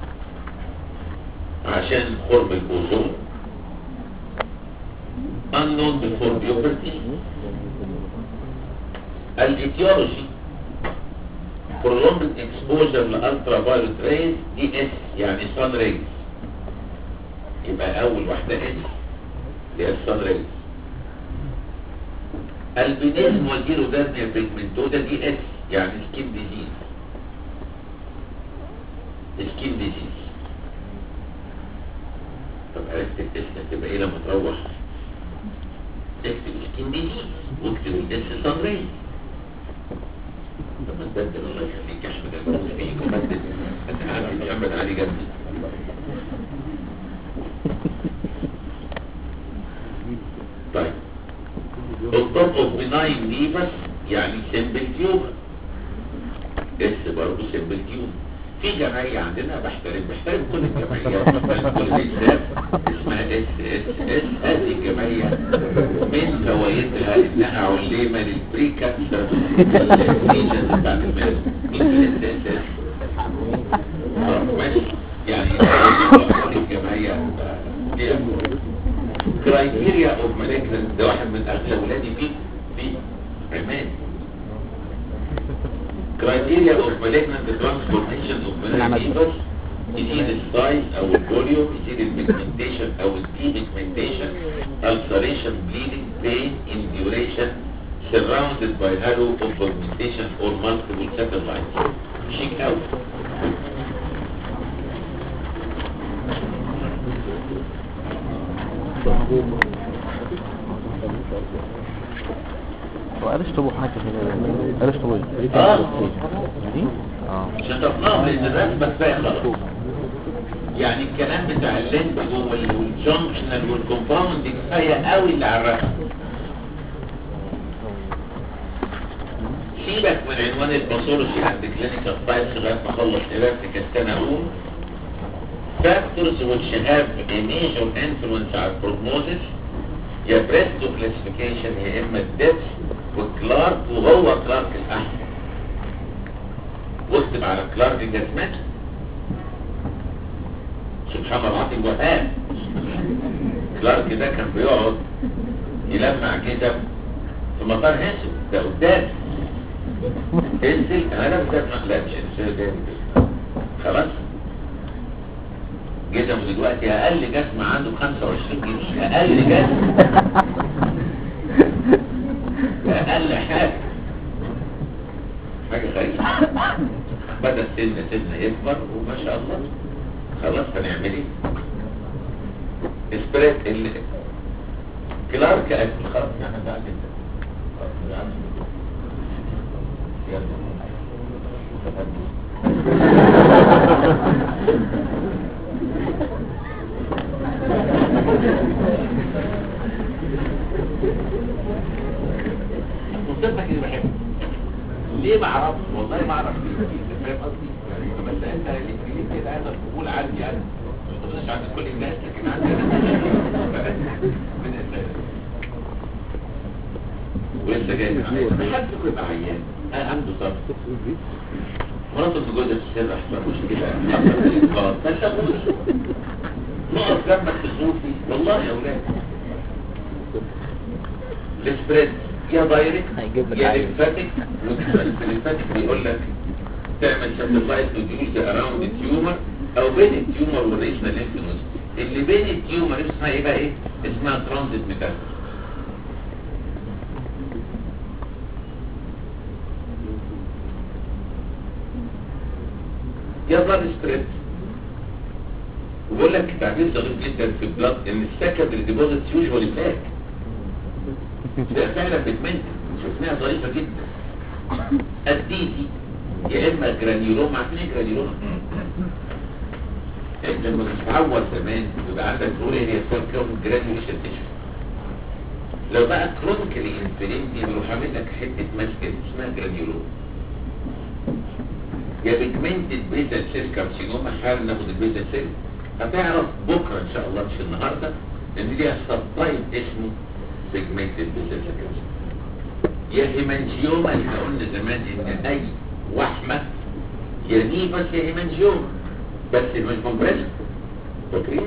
Speaker 1: عشان خرم الاوزون. unknown before puberty. الاتيولوجي prolonged exposure لالترا فايولت ريز دي اس يعني sun rays، يبقى اول واحدة اس اللي هي الصن ريز. البينيزم والجيروديرميا بيجمنتوزا دي اس يعني سكين ديزيز. سكين ديزيز. طب عرفت الاسم تبقى ايه لما تروح تكتب سكين ديزيز واكتب الاس صن ريز. طب ما تبدل الله يخليك يا احمد الموت فيك وبدل. انت عارف محمد علي جنبي. طيب الضغط اوف بناين نيفس يعني سيمبل تيومر. اس برضه سيمبل تيومر. في جمعية عندنا بحترم كل الجمعيات، كل الإنسان اسمها اس اس اس. هذه الجمعية من فوائدها انها علمة للبري كانسر الليجنز بتاعت المال. مين اس اس اس؟ ماشي يعني كل الجمعية ليها كرايتيريا اوف مالجنس. ده واحد من اغلى ولادي في عماد. كرايتيريا اوف مالجنس ترانسفورميشن اوف مالجنس يزيد السايز او الفوليوم، يزيد البيجمنتيشن او الديبيجمنتيشن، ulceration, bleeding, pain, induration, surrounded by halo of pigmentation or multiple satellites. شيك اوت.
Speaker 5: وقالش طبو حاجة كده، قالش طبو ايه؟ دي؟
Speaker 1: شطبناهم لان الرسمة كفاية خلاص. يعني الكلام بتاع اللينك والجنكشنال والكومباوند كفاية قوي اللي على الرسم. سيبك من عنوان الباثولوجي عند كلينيكال سايتس لغايه ما اخلص قراءتي كالسنه اقول factors which have a major influence على البروجنوزيس يا بريستو كلاسيفيكيشن يا اما الدبس وكلارك، وهو كلارك الاحسن. واكتب على كلارك جسمك سبحان الله العظيم وهاب. كلارك ده كان بيقعد يلمع كده في مطار هاسم ده قدام انزل انا بدأت لا مش انزل جامد خلاص. جسمه دلوقتي اقل جسم عنده 25 جنيه اقل جسم اقل حاجه غريبه. بدا سنه يكبر وما شاء الله. خلاص هنعمل ايه؟ سبريت كلارك اكل خلاص احنا بقى كده مصدقك اللي بحبه ليه ما اعرفش والله ما اعرف ليه. فاهم قصدي؟ بس انت اللي كده هذا القبول عندي انا مش عند كل الناس لكن عندي من الناس ولسه جاي حد يبقى عيان عنده صرف مراته متجوزه في السر احسن مش كده خلاص بس اقول نقف جنبك تشوفي والله يا اولاد. السبريد يا دايركت يا ليمفاتيك. والليمفاتيك بيقول لك تعمل ساتلايت نوديولز اراوند التيومر او بين التيومر والريجنال ليمف نود. اللي بين التيومر اسمها ايه بقى؟ ايه اسمها ترانزيت ميتاستاسيس. يا بلاد ستريب. وبقول لك تعبير دقيق جدا في البلاد ان السكندري ديبوزيت يوجوالي بلاك. ده فعلا بتمنت شفناها ظريفه جدا. الديدي يا اما جرانيولوما. عارفين ايه جرانيولوما؟ انت لما تتعور زمان يبقى عندك تقول هي سيركل جرانيوليشن تيشو. لو بقى كرونيكالي انفليمتي بيروح عامل لك حته ماسكه اسمها جرانيولوما. يا بيجمنتد بيزل سيل كارسينوما. حالا ناخد البيزل سيل هتعرف بكره ان شاء الله مش النهارده ان ليها سبتايب اسمه بيجمنتد بيزل سيل كارسينوما. يا هيمانجيوما اللي قلنا زمان ان اي وحمه يا نيفس يا هيمانجيوما بس مش كومبريشن. فاكرين؟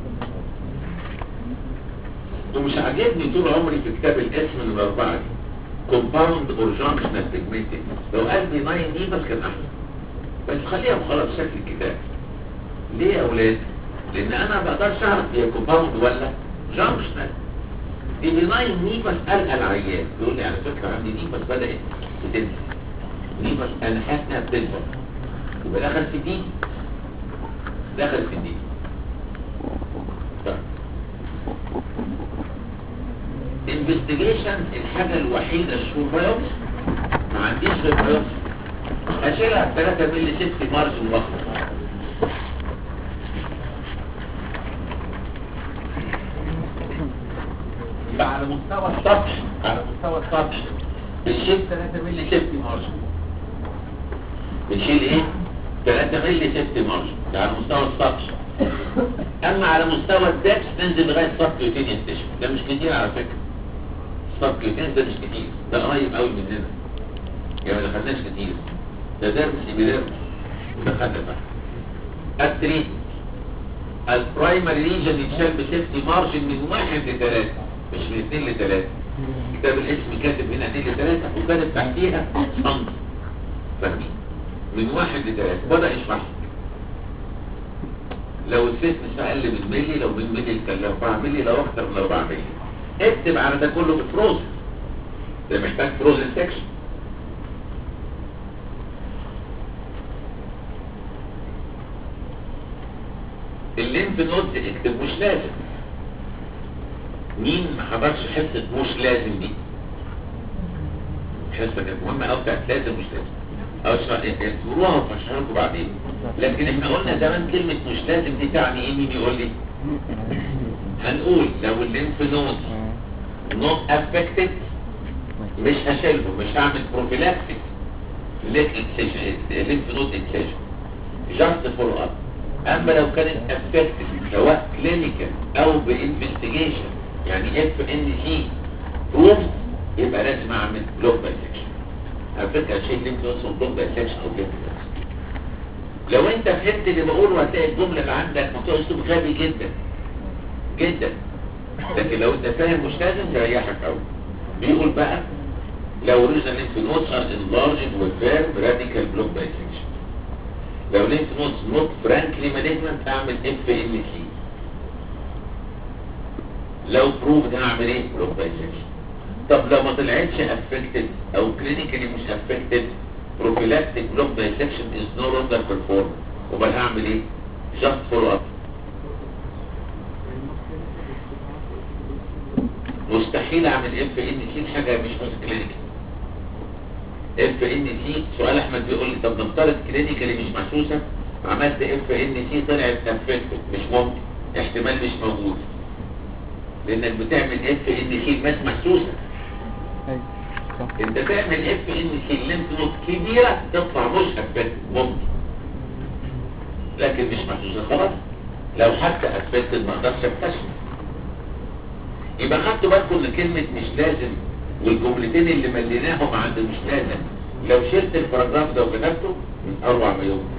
Speaker 1: ومش عاجبني طول عمري في كتاب الاسم من الاربعه دي كومباوند اور جانكشنال بيجمنتد. لو قال لي 9 نيفس كان احسن بس خليها وخلاص شكل الكتاب. ليه يا اولاد؟ لان انا ما بقدرش اعرف هي كومباوند ولا جانكشنال. دي بناين نيفس قلق العيان يقول لي على فكره عندي نيفس بدات بتنزل. نيفس انا حاسس انها بتنزل يبقى دخل في دي دخل في دي. طيب انفستيجيشن الحاجه الوحيده الشور بايوبسي ما عنديش غير بايوبسي اشيلها 3 مللي 6 مارجن واخد. يبقى على مستوى السطح بنشيل 3 مللي 6 مارجن. بنشيل ايه؟ 3 مللي 6 مارجن ده على مستوى السطح. اما على مستوى الدبس تنزل لغايه سبكيوتينيوس تيشو. ده مش كتير على فكره. سبكيوتينيوس ده مش كتير ده قريب قوي مننا يعني ما دخلناش كتير. ده درس بيدرس ودخلنا بقى. التريت البرايمري ريجن يتشال بسيفتي مارجن من 1 ل 3 مش من 2 ل 3. كتاب الاسم كاتب هنا 2 ل 3 وكاتب تحتيها سنت. فاهمين؟ من 1 ل 3 بدأ يشرح. لو السيف مش اقل من ملي لو من ملي كان 4 ملي لو اكتر من 4 ملي. اكتب على ده كله بفروزن. ده محتاج فروزن سكشن. الليمف نودز اكتب مش لازم. مين ما حضرش حصه مش لازم دي؟ حصه كانت مهمه قوي بتاعت لازم مش لازم. اقروها وفشلها لكم بعدين. لكن احنا قلنا زمان كلمه مش لازم دي تعني ايه؟ مين يقول لي؟ هنقول لو الليمف نودز not affected مش هشيلهم، مش هعمل بروفيلاكسيس لينف نود انسيجن، جاست فولو اب. اما لو كانت افكتد سواء كلينيكال او بانفستيجيشن يعني اف ان سي بروف، يبقى لازم اعمل بلوك بايسكشن. على فكره اشيل لينف نود بلوك بايسكشن او كده. لو انت فهمت اللي بقوله هتلاقي الجمله اللي عندك منطقه اسلوب غبي جدا جدا، لكن لو انت فاهم مش لازم تريحك قوي. بيقول بقى لو ريجنال لينف نودز ار انلارجد وفيرم راديكال بلوك بايسكشن. لو لينف نودز نوت فرانكلي مالجنت اعمل اف ان سي. لو بروفد هعمل ايه؟ بلوك بايسكشن. طب لو ما طلعتش افكتد او كلينيكالي مش افكتد، بروفيلاكتيك بلوك بايسكشن از نو لونجر بيرفورم. امال هعمل ايه؟ جاست فولو اب. مستحيل اعمل اف ان سي حاجه مش كلينيكال. اف ان سي سؤال احمد بيقول لي طب نفترض كلينيكالي مش محسوسه، عملت اف ان سي طلعت افكتد، مش ممكن، احتمال مش موجود، لانك بتعمل اف ان سي ماس محسوسه. انت تعمل اف ان سي لينف نود كبيره تطلع مش افكتد ممكن، لكن مش محسوسه خلاص. لو حتى افكتد ما اقدرش اكتشف. يبقى خدتوا بالكم ان كلمه مش لازم والجملتين اللي مليناهم عند مش لازم لو شلت الباراجراف ده وكتبته من اروع ما يمكن.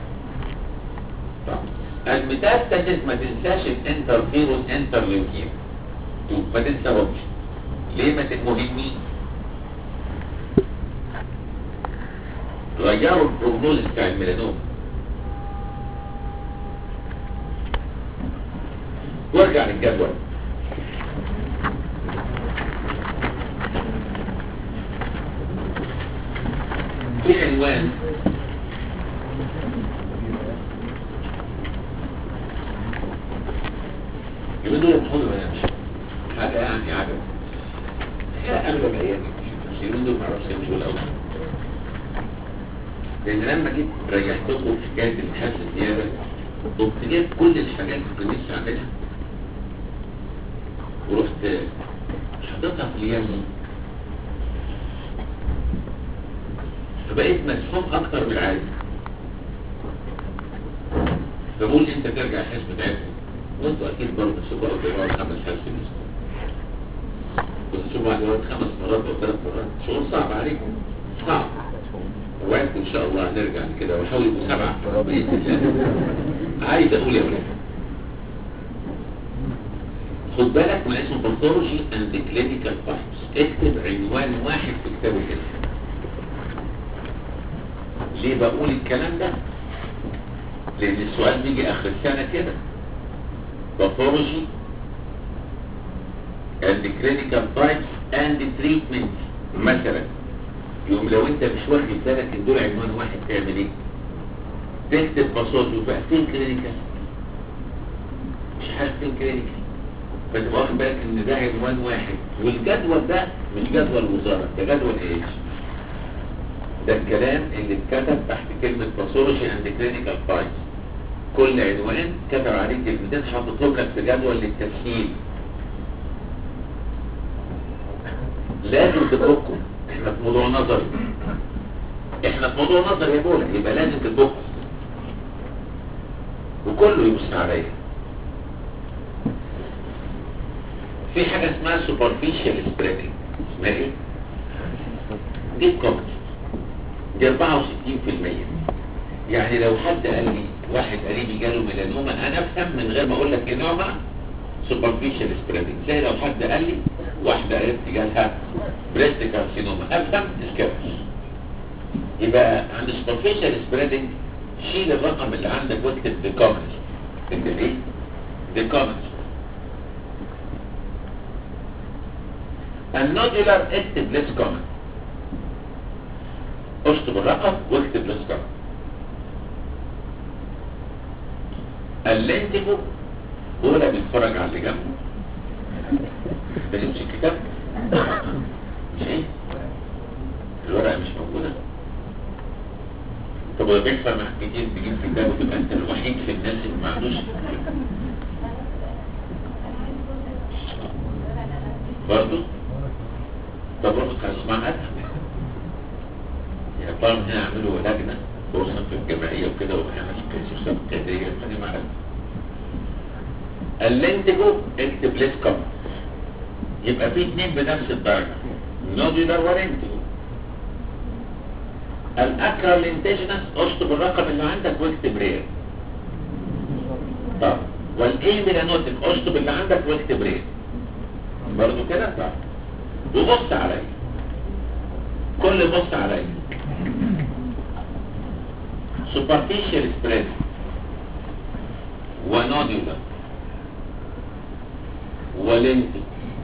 Speaker 1: الميتاستاسيس ما تنساش الانترفيرون انترليوكين، ما تنساهمش. ليه؟ ما مهمين. غيروا البروجنوز بتاع الميلانوم. وارجع للجدول. في عنوان يقول دول الحضور ما يمشي حاجة يعني عجب. هي أغلب الأيام السنين دول معرفش يمشوا الأول، لأن لما جيت ريحتكم في حكاية الحاسة الزيادة قمت جايب كل الحاجات اللي كنت نفسي أعملها ورحت حطيتها في اليمين، فبقيت مسحوم اكتر من العادي. فبقول انت ترجع الحس بتاعتهم، وانتوا اكيد برضه تشوفوا او تقراوا 5 حس في الاسبوع، وتشوفوا بعد 5 مرات او 3 مرات، شعور صعب عليكم، صعب. وعدكم ان شاء الله هنرجع لكده ونحاول يبقوا 7 باذن الله. عايز اقول يا ولاد خد بالك من اسمه باثولوجي اند كلينيكال تايبس. اكتب عنوان واحد في كتاب الاسم. ليه بقول الكلام ده؟ لان السؤال بيجي اخر السنه كده، باثولوجي اند كلينيكال تايبس اند تريتمنت مثلا. يوم لو انت مش واخد بالك ان دول عنوان واحد تعمل ايه؟ تكتب باثولوجي وبقى فين كلينيكال؟ مش عارف فين كلينيكال، فتبقى واخد بالك ان ده عنوان واحد. والجدول ده مش جدول وزاره، ده جدول ايه؟ ده الكلام اللي اتكتب تحت كلمة باثولوجي اند كلينيكال تايبس. كل عنوان كتب عليه كلمتين حاططهم لك في جدول للتسهيل. لازم تبقوا، احنا في موضوع نظري، احنا في موضوع نظري يا بولا، يبقى لازم تبقوا وكله يبص عليا. في حاجة اسمها superficial spreading، اسمها ايه؟ دي كومنت، دي 64%. يعني لو حد قال لي واحد قريبي جاله ميلانوما انا افهم من غير ما اقول لك ايه نوعها، سوبرفيشال سبريدنج. زي لو حد قال لي واحده قريبتي جالها بريست كارسينوما افهم اسكابس. يبقى عند سوبرفيشال سبريدنج شيل الرقم اللي عندك واكتب ذا كومنت. اكتب ايه؟ ذا كومنت. النودولار اكتب ليس كومنت، اشطب الرقم واكتب ليس كومنت. اللينتيكو ولا بيتفرج على اللي جنبه، بنمشي الكتاب مش ايه؟ الورقه مش موجوده. طب هو بيدفع معاك كتير تجيب كتاب وتبقى انت الوحيد في الناس اللي ما عندوش برضه. طب روحوا اتخانقوا مع أدهم. يعني طبعا هنا يعملوا لجنة فرصة في الجمعية وكده وإحنا في سبسة قيادية يتخانقوا مع أدهم. اللينتجو اكتب ليس كم، يبقى في 2 بنفس الدرجة، نودولار ولينتجو. الأكرا لينتجنس اشطب الرقم اللي عندك واكتب رير. طب والايه ميلانوتيك اشطب اللي عندك واكتب رير برضو كده. طب وبص عليا، كل بص عليا. سوبرفيشال سبريد ونودولار ولينتجو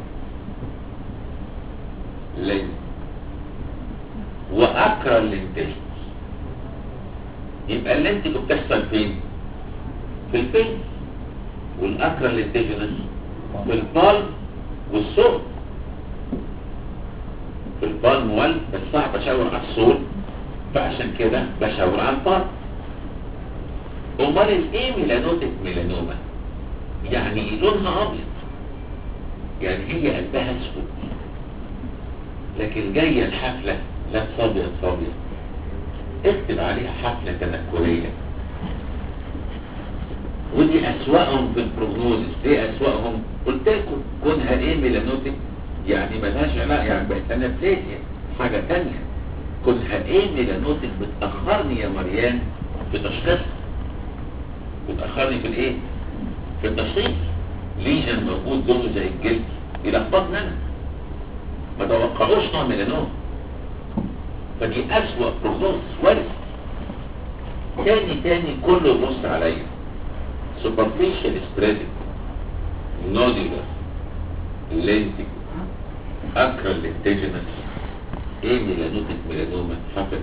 Speaker 1: واكرا اللينتجنس. يبقى اللينتجو بتحصل فين؟ في الفيس، والاكرا اللينتجنس في البالم والصوت. في البالم بس صعب اشاور على الصوت، فعشان كده بشاور على البالم. امال الايه ميلانوتيك ميلانوما يعني لونها ابيض، يعني هي قلبها اسود، لكن جايه الحفله لا ابيض ابيض، اكتب عليها حفله تنكريه. ودي اسوأهم في البروجنوزس. ايه اسوأهم؟ قلت لكم كونها ايه ميلانوتيك يعني ملهاش علاقه، يعني بقت انابليزيا حاجه ثانيه. كونها ايه ميلانوتيك بتاخرني يا مريان في تشخيص، بتاخرني في الايه؟ في التشخيص. ليجن موجود جوه زي الجلد يلخبطني انا، ما توقعوش نوع ميلانوما، فدي اسوأ بروجنوزس وارد. تاني كله يبص عليا. superficial spreading nodular lentic acral lentiginous ايه ميلانوتيك ميلانوما حفلة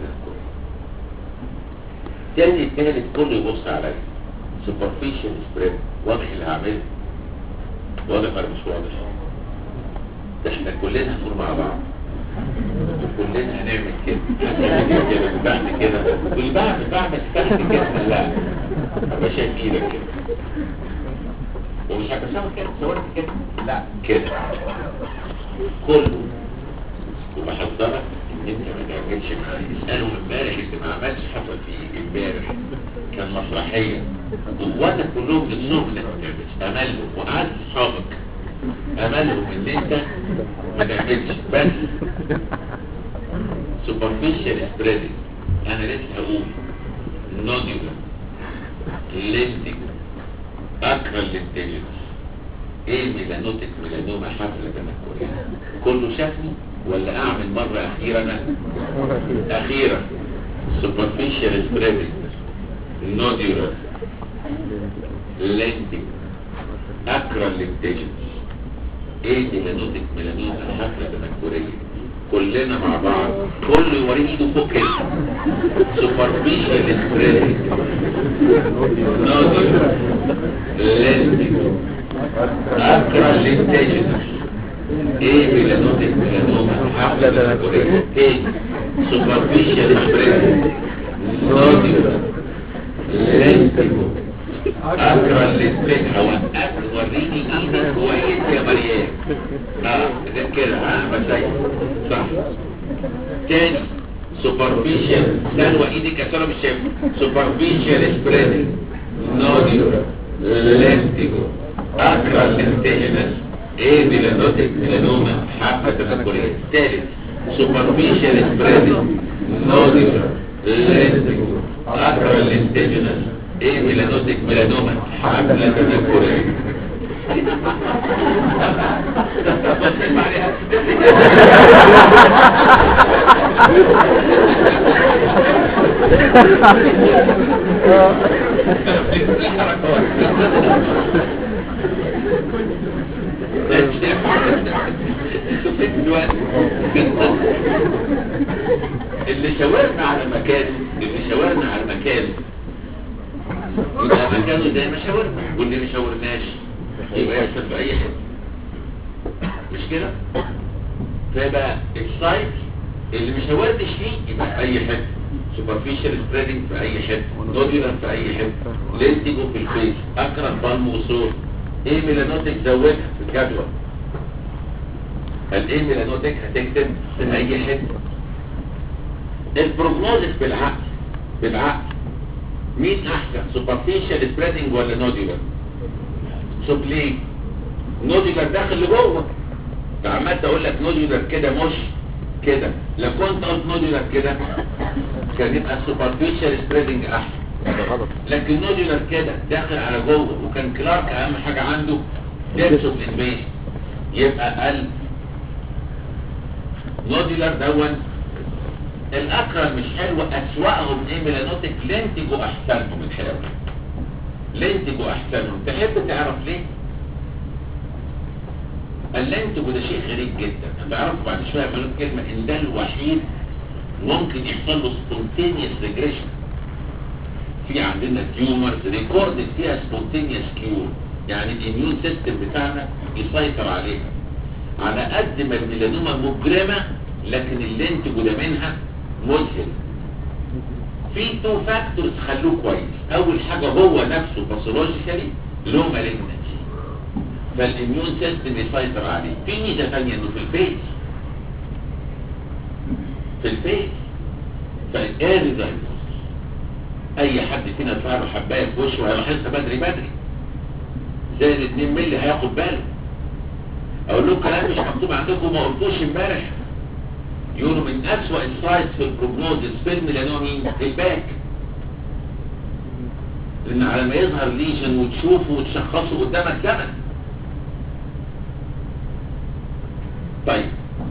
Speaker 1: الكل. تالت كله يبص عليا. superficial spreading واضح اللي هعمله؟ واضح ولا مش واضح؟ احنا كلنا هنقول مع بعض وكلنا هنعمل كده كده بعد كده والبعد تحت كده. لا ابقى شايف ايدك كده ومش هتساوي كده، صورت كده لا كده كله. وبحذرك ان انت ما تعملش معايا. اساله امبارح اللي ما عملش حصل فيه امبارح كان مسرحيه وانا كلهم نفسهم انك ما تعملش. املهم وقعدت اصحابك املهم ان انت ما تعملش. بس superficial spreading انا لسه هقول nodular lentic acral lentiginous ايه ميلانوتيك ميلانوما حفلة تنكرية. كله شافني ولا اعمل مرة اخيرة انا؟ اخيرة. superficial spreading nodular lentic acral lentiginous ايه ميلانوتيك ميلانوما حفلة تنكرية. كلنا مع بعض كله يوريه ايده فوق كده. superficial spreading nodular lentic acral lentiginous ايه ميلانوتيك ميلانوما حفلة تنكرية. ايه superficial spreading nodular lentic acral lentiginous. اوقات وريني ايدك كويس يا مريم. زي كده مسايا صح. تاني superficial سلوى ايدك يا سلوى مش شايف. superficial spreading nodular lentic acral lentiginous ايه ميلانوتيك ميلانوما حفلة تنكرية. تالت superficial spreading nodular lentic acral lentiginous ايه ميلانوتيك ميلانوما حفلة تنكرية. اللي شاورنا على مكانه يبقى مكانه زي ما شاورنا، واللي ما شاورناش يبقى يحصل في اي حته، مش كده؟ فيبقى السايت اللي ما شاورتش فيه يبقى في اي حته. superficial spreading في اي حته، nodular في اي حته، lentigo في الفيس، اكرا بالم وصوت. ايه ميلانوتيك زودها في الجدول. الايه ميلانوتيك هتكتب في اي حته. البروجنوزس بالعقل مين احسن، سوبرفيشال سبريدنج ولا نوديولار؟ شوف ليه نوديولار داخل لجوه، فعمال اقول لك نوديولار كده مش كده، لو كنت قلت نوديولار كده كان يبقى سوبرفيشال سبريدنج احسن،
Speaker 5: غلط.
Speaker 1: لكن نوديولار كده داخل على جوه، وكان كلارك اهم حاجه عنده ديبس اوف انفيجن، يبقى نوديولار دون الاكرم مش حلو، اسوأهم ايه ميلانوتيك لينتيجو احسنهم الحلو، لينتيجو احسنهم. تحب تعرف ليه؟ اللينتيجو ده شيء غريب جدا، هتعرفوا بعد شويه بقول كلمه ان ده الوحيد ممكن يحصل له سبونتينيوس ريجريشن. في عندنا تيومرز ريكوردد فيها سبونتينيوس كيور، يعني الاميون سيستم بتاعنا يسيطر عليها، على قد ما الميلانوما مجرمه لكن اللينتيجو ده منها مذهل. في تو فاكتورز خلوه كويس، اول حاجه هو نفسه باثولوجيكالي له مالجنسي فالاميون سيستم يسيطر عليه. في ميزه ثانيه انه في الفيس فالايرلي دايجنوز، اي حد فينا طلع له حبايه في وشه هيلاحظها بدري زي ال 2 مللي هياخد باله. اقول لكم كلام مش مكتوب عندكم ما قلتوش امبارح، يقولوا من اسوأ السايتس في البروجنوزس في الميلانوما الباك، لان على ما يظهر ليجن وتشوفه وتشخصه قدامك زمن. طيب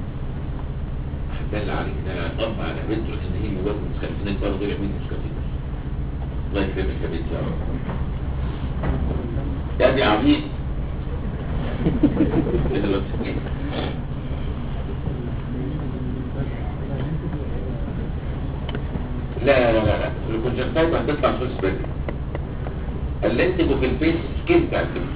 Speaker 1: هتدل عليك ان انا اطبق على بنته ان هي مجرد متخلفين برضه غير مين متخلفين. الله يكرمك يا بنتي يا رب. يا دي عبيد كده لو تسكت. لا الكونجكتايف هتطلع سوس بدري. اللينتيجو في الفيس سكين تعتبر.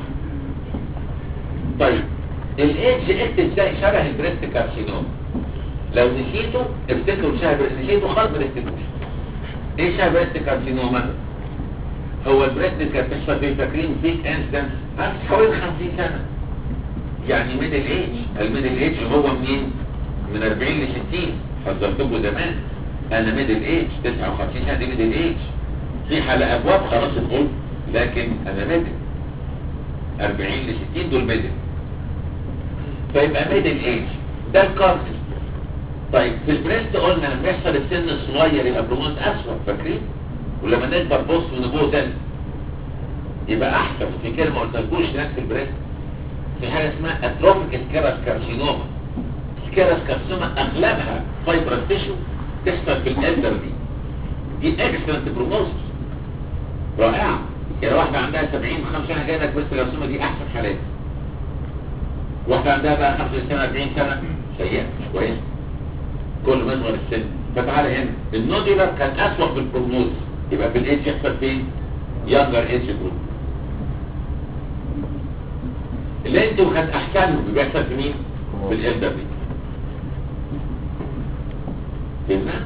Speaker 1: طيب الايدج اكتب ازاي شبه البريست كارسينوم، لو نسيته افتكروا نسيته خالص ما تكتبوش. ايه شبه بريست كارسينوما؟ هو البريست كان بيحصل فيه فاكرين بيك انستنس حوالي 50 سنه، يعني ميدل ايج. الميدل ايج هو منين؟ من 40 ل 60. حذرتكم زمان انا ميدل ايج 59 سنه دي ميدل ايج، في حلقه ابواب خلاص القلب، لكن انا ميدل 40 ل 60 دول ميدل، فيبقى ميدل ايج ده الكارسل. طيب في البريست قلنا لما يحصل السن الصغير يبقى برونز اسود فاكرين، ولما نكبر بص ونبوه تاني يبقى احسن. في كلمه ما قلتلكوش هناك في البريست، في حاجه اسمها اتروفيك سكيراس كارسينوما. سكيراس كارسينوما اغلبها فايبرس تيشو تحصل في الالدر دي اكسلنت بروجنوزس رائعه. يعني واحده عندها 75 سنه جايه لك بس الكارسينوما دي احسن حالات، واحده عندها بقى 65 سنه 40 سنه سيئه مش كويسه، كل ما يصغر السن. فتعالى هنا النوديولار كان اسوأ في البروجنوزس، يبقى في الايدج يحصل فين؟ يانجر ايدج جروب. اللي انتوا كانت احسنهم بيحصل في مين؟ في الالدر دي. فهمنا؟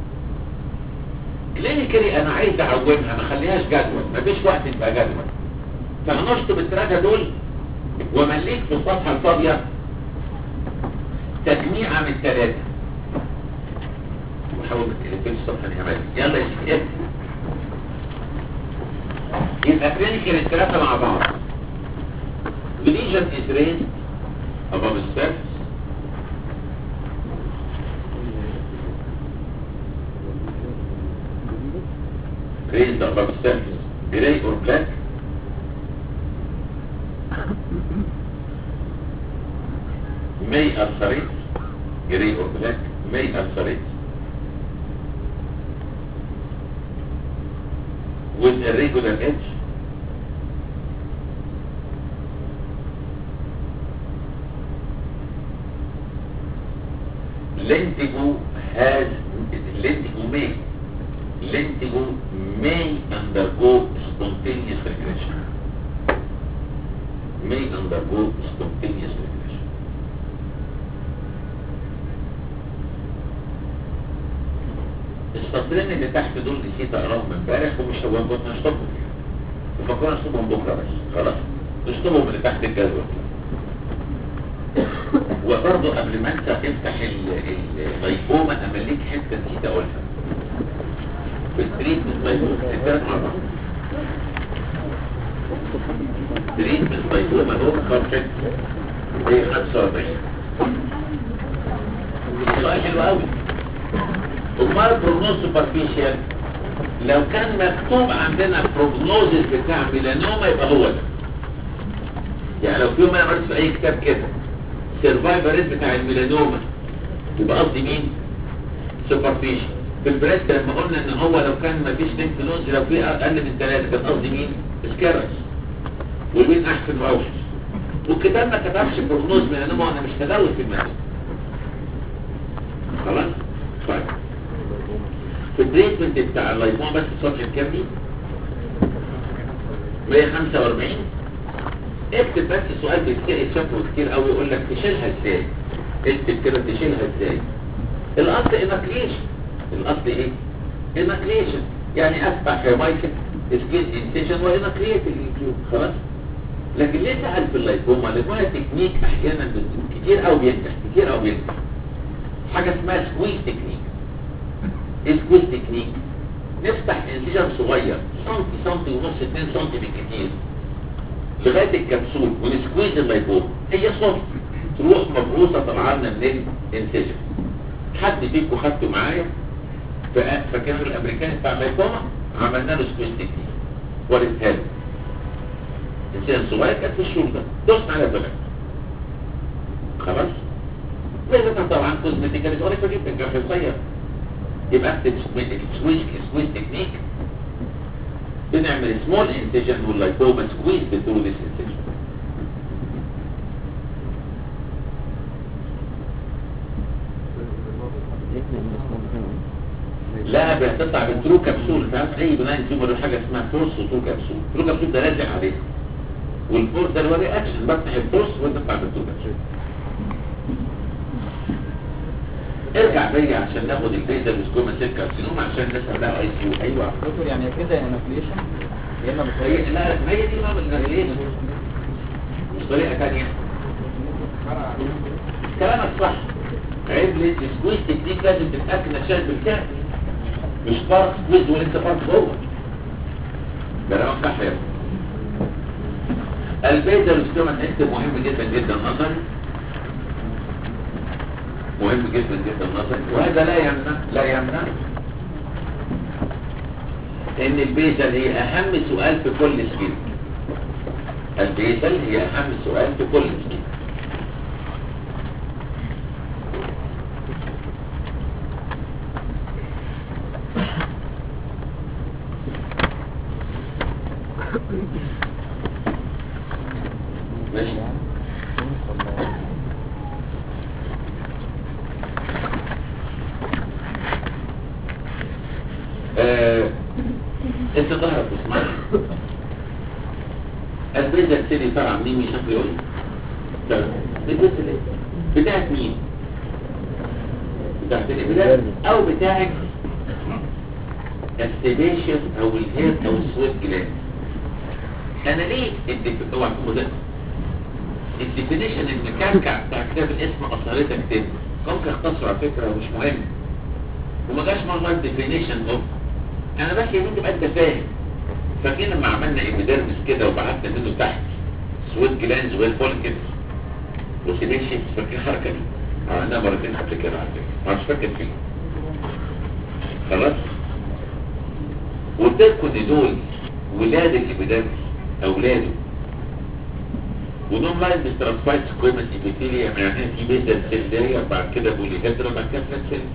Speaker 1: كلينيكالي انا عايز اعومها ما اخليهاش جدول، مفيش وقت تبقى جدول، فهنشطب الثلاثه دول ومليك في الصفحه الفاضيه تجميعه من الثلاثه وحاول في الصفحه النهائيه. يلا يا شيخ يبقى كلينيكال الثلاثه مع بعض. The lesion is raised above the surface. Raised above the surface, gray or black. May ulcerate, gray or black, may ulcerate. With a regular edge. Lentigo may undergo spontaneous regression. May undergo spontaneous regression. السطرين اللي تحت دول نسيت اقراهم امبارح ومش هشطبهم، بفكر اشطبهم بكره بس خلاص. اشطبهم اللي تحت الجدول وبرضه قبل ما انت تفتح اللايبوما امليك حته نسيت اقولها. في التريتمنت لايبوما الثلاث مع بعض. تريتمنت لايبوما هو صفحه 45. سؤال حلو قوي. امال بروجنوز سوبرفيشال لو كان مكتوب عندنا بروجنوزس بتاع ميلانوما يبقى هو ده. يعني لو في يوم انا قريت في اي كتاب كده سيرفايفل ريت بتاع الميلانوما يبقى قصدي مين؟ سوبرفيشال. في البريست لما قلنا ان هو لو كان ما فيش لينك نوز لو في اقل من 3 كان قصدي مين؟ سكارس. والمين احسن واوحش. والكتاب ما كتبش بروجنوز ميلانوما وانا مش هدوس في الميلانوما. خلاص؟ طيب. في التريتمنت بتاع اللايبوما بس صفحه كام دي؟ 145. اكتب بس سؤال بيتسأل شافه كتير قوي يقول لك تشيلها ازاي؟ اكتب كده تشيلها ازاي؟ الاصل انكليشن. الاصل ايه؟ انكليشن. يعني افتح مايكل سكين انسيشن وانكليت اليوتيوب خلاص؟ لكن ليه سأل في اللايبوما؟ لان تكنيك احيانا كتير قوي بينجح كتير قوي بينجح. حاجه اسمها سكويز تكنيك. ايه سكويز تكنيك؟ نفتح انسيشن صغير سنتي ونص 2 سنتي بالكتير لغايه الكبسول ونسكويز اللايبوما. هي صوت تروح مبروسه طالعه لنا من الانسيشن. حد فيكم خدته معايا فاكر الامريكان بتاع اللايبوما عملنا له سكويز تكنيك وريتها له. انسيشن صغير كانت في الشولدر دوسنا على طلع خلاص. لازم طبعا كوزمتيكال ظريفه جدا جرح صغير. يبقى اكتب سكويز تكنيك. بنعمل سمول انسيجن واللايبوما سكويز بترو ذيس انسيجن. لا بتطلع بالترو كبسول. تعرف اي بناين تيومر حاجه اسمها فورس وترو كبسول. الترو كبسول ده لازق عليه والفورس ده اللي هو رياكشن. بفتح الفورس وتطلع بالترو كبسول. ارجع بيا عشان ناخد البيزا والسكوما سيل كارسينوما عشان الناس عندها اي سيو. ايوه
Speaker 4: دكتور يعني كده انفليشن يا اما
Speaker 1: هي لا هي دي نوع من الانفليشن مش طريقه ثانيه. كلامك صح. عيب ليه السكويز تكنيك لازم تتاكد انك شايف بالكامل مش بارت سكويز وانت بارت جوه. كلامك صح يا ابني. البيزا والسكوما نكتب مهم جدا جدا نظري. مهم جدا جدا نظري. وهذا لا يمنع ان البيزل هي اهم سؤال في كل سكيل. البيزل هي اهم سؤال في كل سكيل. ماشي. انت ظهرك اسمعني. البيزا السيدي صار عاملين مين شكله يقول بتاعت مين؟ بتاعت الابداع او بتاعت السيبيشن او الهير او السويت جلاند. انا ليه اوعى تكون مدرس الديفينيشن المكعكع بتاع كتاب الاسم اصهرتك تاني ممكن اختصر على فكره ومش مهم وما جاش مرة الديفينيشن اوف. انا بس يا بنت تبقى انت فاهم. فاكرين لما عملنا ايبيديرمس كده وبعتنا منه تحت سويت جلانز والفوليكلز وسيبيشن. فاكرين الحركه دي؟ عملناها مرتين قبل كده على فكره مش فاكر فيه. خلاص. قلت لكم ان دول ولاد الايبيديرمس اولاده ودول لاين بستراتفايد سكويمس ايبيثيليا معناها في بيزل سيليا بعد كده بوليهيدرا بعد كده فلات سيل.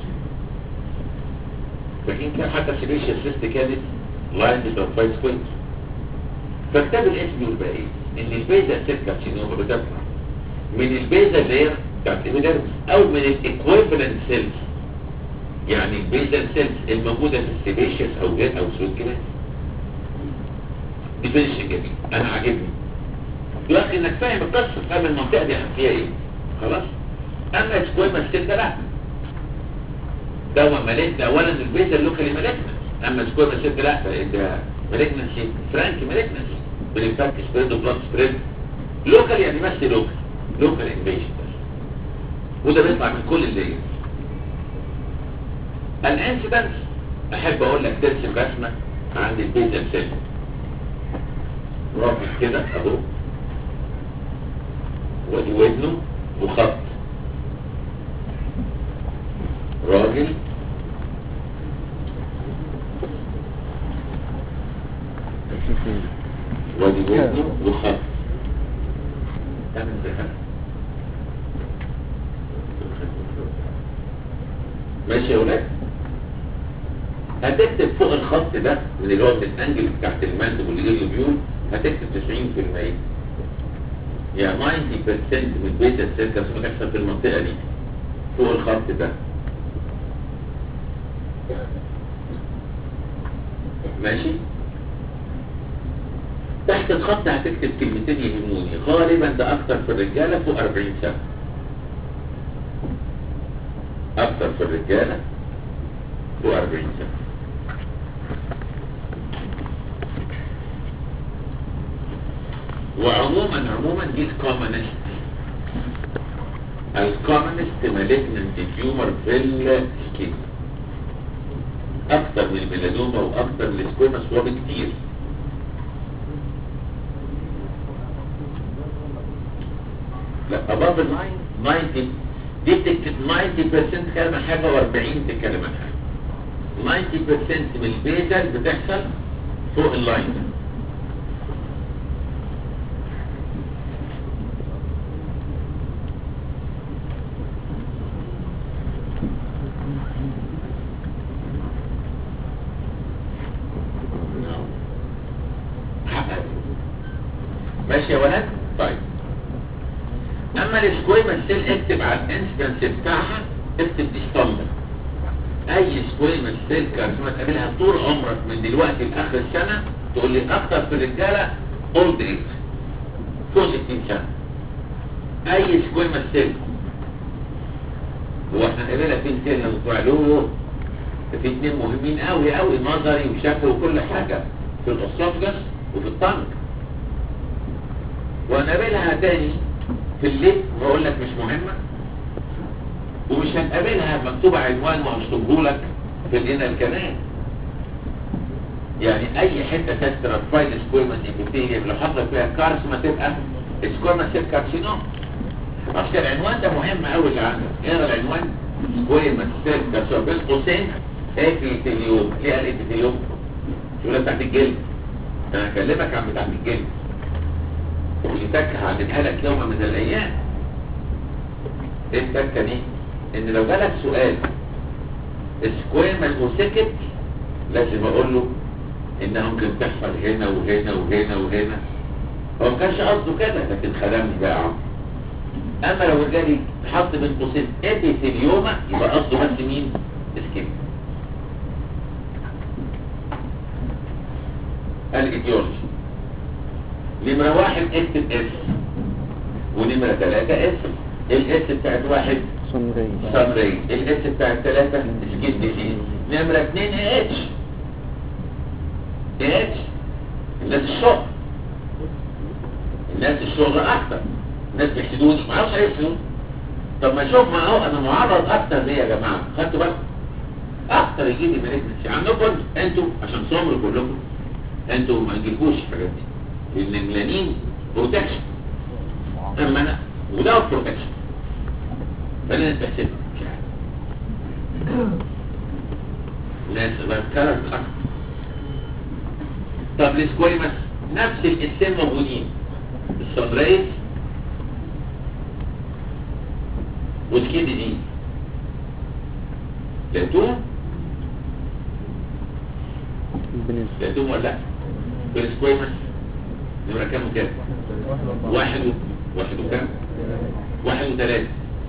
Speaker 1: فاكرين كان حتى سيبيشيا سيست كانت لاين بستراتفايد سكويمس. فكتاب الاسم يقول بقى ايه؟ ان البيزل سيل كارسينوما بتطلع من البيزل لير بتاعت الايبيديرمس او من الايكويفالنت سيلز. يعني البيزل سيلز الموجوده في السيبيشيس او جيل او سويت كده. ديفينيشن جميل انا عاجبني. دلوقتي انك فاهم القصه فاهم المنطقه دي فيها ايه. خلاص. اما سكويما سيل ده لا ده مالك اولا البيزل لوكالي مالكنا. اما سكويما سيل ده لا ده مالكنسي فرانك مالكنسي بالانفاكت سبريد وبلاد سبريد لوكال يعني بس لوكال انفيشن. وده بيطلع من كل الليل. الانسيدنس احب اقول لك ترسم رسمه عند البيزل سيل، راجل كده اهو، ودي ودنه وخط، راجل ودي ودنه وخط، تعمل زي ماشي يا ولاد. هتكتب فوق الخط ده من اللي هو من الانجل بتاعت المنتج واللي جاي بيقول هتكتب 90%، يعني 90% من بيت السيركس بتحصل في المنطقه دي فوق الخط ده. ماشي. تحت الخط هتكتب كلمتين يهموني، غالبا ده اكتر في الرجاله فوق 40 سنه، اكتر في الرجاله فوق 40 سنه. وعموما دي الكومنست مالجننت تيومر في السكين، اكتر من الميلانوما واكتر من السكويمس وبكتير. لا above 90 دي بتكتب 90% كلمة حاجة و40 تكلم عن حاجة. 90% من البيزل بتحصل فوق اللاين ده. ماشي يا ولد؟ طيب اما السكويمس سيل اكتب على الانسيدنس بتاعها، اكتب دي ستاندرد. اي سكويمس سيل كارسينوما تقابلها طول عمرك من دلوقتي لاخر السنه تقول لي اكتر في الرجاله اولد ايج فوق 60 سنه. اي سكويمس سيل، هو احنا قابلنا فين سيل بتوع له في اتنين مهمين قوي قوي، نظري وشكل وكل حاجه، في الاسوفجس وفي الطنك. وهنقابلها تاني في الليل وهقول لك مش مهمة، ومش هنقابلها مكتوبة عنوان وهشطبه لك في الانال كمان. يعني اي حتة تسترافايل سكويمس ايبيثيليوم لو حصل فيها كارسما تبقى سكويمس سيل كارسينوم. عشان العنوان ده مهم قوي اللي عندك، اقرا العنوان سكويمس سيل كارسينوم بين قوسين ايبيثيليوم. ليه قال ايبيثيليوم؟ شو بتاعت الجلد، انا هكلمك عن بتاعت الجلد واللي تكه هعلمها لك يوم من الايام. ايه التكه دي؟ ان لو جالك سؤال سكويمس وسكت لازم اقول له انها ممكن تحصل هنا وهنا وهنا وهنا. هو ما كانش قصده كده لكن خدمني بقى عم. اما لو جالي حط بين قوسين ابيثيليوما يبقى قصده بس مين؟ سكيب. الايديولوجي نمرة 1 اكتب اس، ونمرة 3 اس. الاس بتاعت 1 سمري، الاس بتاعت 3 سكيب ديزيز. نمرة 2 اتش. الناس الشغل، الناس الشغل اكتر، الناس بيحسدوني ما اعرفش يحسدوني. طب ما اشوف ما هو انا معرض اكتر ليه يا جماعه؟ خدتوا بالكم؟ اكتر يجي لي مالجنسي عندكم انتوا عشان سمر كلكم، انتوا ما تجيبوش الحاجات دي لان الميلانين بروتكشن، اما انا وده بروتكشن فانا بحسبها مش عارف ناس بتكرر اكتر. طب السكويمس نفس الاسم موجودين، السمريز والسكيد دي لقيتوهم ولا لا؟ بالسكويمس نمرة كام وكام؟ 1 وكام؟ 1 و3.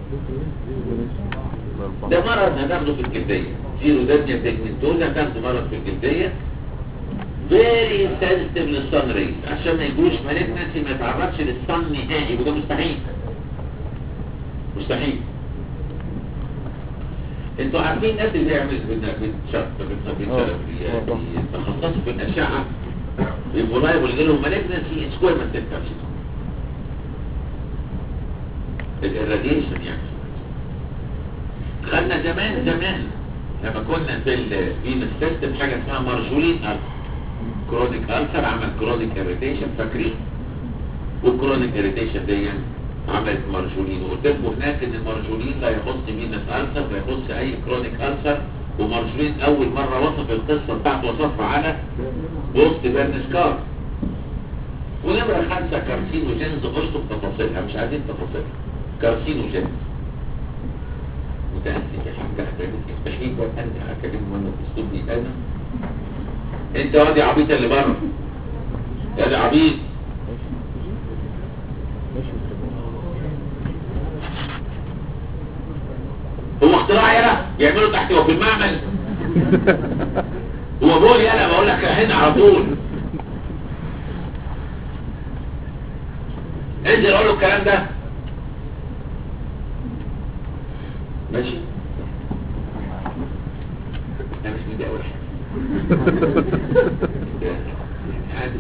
Speaker 1: ده مرض هناخده في الجلدية، زيروديرميا بيجمنتوزا هتاخده مرض في الجلدية فيري سنسيتيف للصن ريز عشان ما يجوش مالجنسي، ما يتعرضش للصن نهائي، وده مستحيل مستحيل. انتوا عارفين الناس اللي بيعمل بيتخصصوا في الاشعه بيبقوا لايبل يجي لهم مالجنسي سكويمس سيل كارسينوما، الراديشن يعني خدنا زمان لما كنا في الفينس سيستم حاجه اسمها مارجولين ألسر. كرونيك ألسر عمل كرونيك اريتيشن، فاكرين؟ والكرونيك اريتيشن دي عملت مارجولين، وقلت لكم هناك ان المارجولين لا يخص فينس ألسر، لا يخص اي كرونيك ألسر. ومارجولين اول مره وصف القصه بتاعته وصفها على بوست بيرنسكار. ونمرة 5 كارسينوجينز، اشطب تفاصيلها، مش عايزين تفاصيلها. كارسينوجينز متأكد يا حاج احتاجت يستحيل انا هكلمه وانا باسلوبي انا. انت وادي عبيط اللي بره يا دي عبيط. هو اختراع يلا يعملوا تحت وفي المعمل. هو بقول يلا بقول لك هنا على طول انزل اقول له الكلام ده ماشي. ده مش ميدي اول حاجه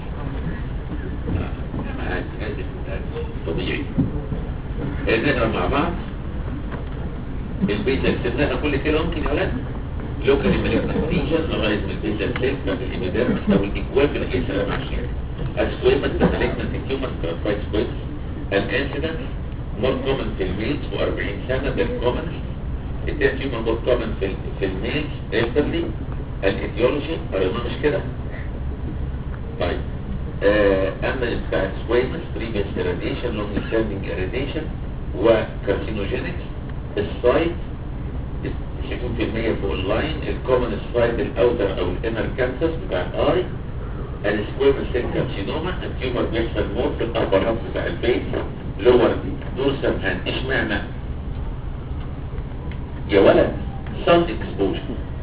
Speaker 1: عادي طبيعي. نقرا مع بعض البيتا سيبناها كل كده ممكن يا ولاد. لوكال مالجنسيشن لغايه من البيتا سيل من الإيميديرمس او الايكويفل اي سلام على الشارع. السكويمنت مالجنت تيومر كارفايت سكويمنت. الانسيدنت مور كومن في الميلز و40 سنه ده الكومن. التيومر مور كومن في الميلز الفرلي. الايديولوجي قرينا مش كده. طيب اما بتاع سكويمنت بريفيس راديشن لونج ستاندنج راديشن وكارسينوجينكس. السايت 90% فوق اللاين. الكومن السايت الاوتر او الانر كانسر بتاع الاي. السكويمنت سيل كارسينوما. التيومر بيحصل موت في الابر هاف بتاع البيت لور دورسال هاند. اشمعنى يا ولد؟ سان اكسبوجر.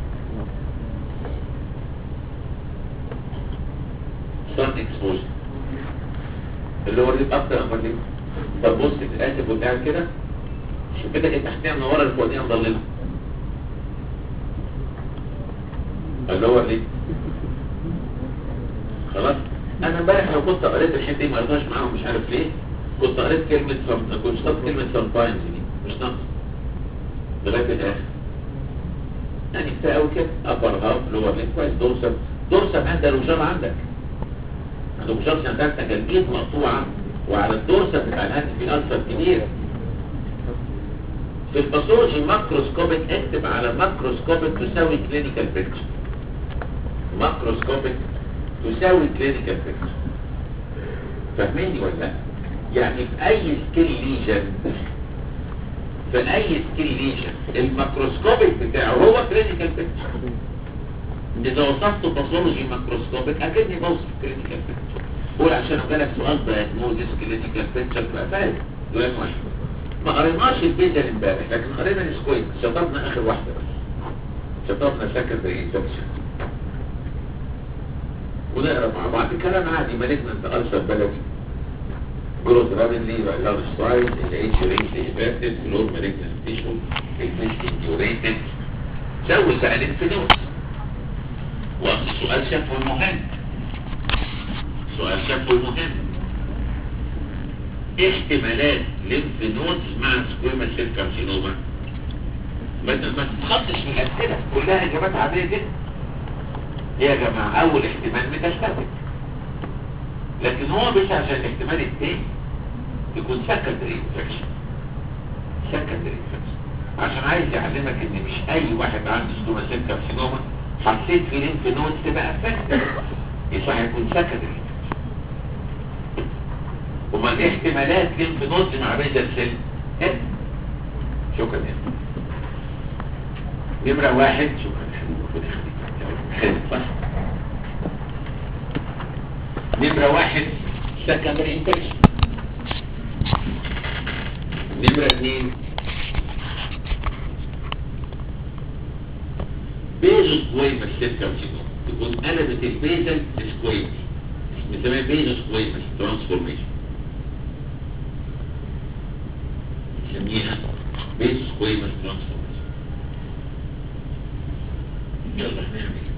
Speaker 1: سان اكسبوجر اللي هو اللي اكتر امر ليه. طب بص اسف وتعمل كده شوفتك التحتيه منوره الفوقيه مضلله اللي هو ليه. خلاص انا امبارح لو كنت قريت الحته دي ما قريتهاش معاهم مش عارف ليه. كنت قريت كلمه كنت شطبت كلمه سام تايمز دي مش ناقص لغايه الاخر. يعني كفايه قوي كده. ابر هاف لور ليه كويس. دورسال عندك الوجار عندك الوجار عندك تجليد مقطوعه وعلى الدورسال بتاع الهاتف في ألسر كبير. في الباثولوجي ماكروسكوبيك اكتب على ماكروسكوبيك تساوي كلينيكال بيكتشر. ماكروسكوبيك تساوي كلينيكال بيكتشر. فاهميني ولا لا؟ يعني في اي سكيل ليجن الماكروسكوبيك بتاعه هو كلينيكال بيكتشر. اذا وصفته باثولوجي ماكروسكوبيك اكني بوصف كلينيكال بيكتشر. قول عشان جالك سؤال دايجنوزيس كلينيكال بيكتشر تبقى فاهم. دول واحد ما قريناش البيتا امبارح لكن قرينا السكويد. شطبنا اخر واحده بس. شطبنا سكندري انفكشن. ونقرا مع بعض كلام عادي. مالجنت ألسر بلدي جروث رابيدلي لارج سايز الاتش ريت ايفاكتد فلور مالجنت تيشو الميستيك ديوريتد. سوي سؤالين في نوت. والسؤال شافه المهم. احتمالات ليمف نودز مع سكويما سيل كارسينوما. ما تتخطش من الاسئله كلها اجابات عاديه جدا. يا جماعه اول احتمال ميتاستاتيك لكن هو مش عشان الاحتمال الثاني يكون سكندري انفكشن. عشان عايز يعلمك ان مش اي واحد عنده سكويما سيل كارسينوما حسيت في ليمف نودز تبقى افكتد يصح يكون سكندري. وما الاحتمالات ليمف نودز مع بيتا سيل شكرا يا نمرة 1. شكرا يا حبيبي خير صح. نمرة 1 سكندري انفكشن. نمرة 2 بيزو سكويمس سيل كارسينوما. تكون قلبت البيزل سكويمس بنسميها بيزو سكويمس ترانسفورميشن. نسميها بيزو سكويمس ترانسفورميشن. يلا هنعمل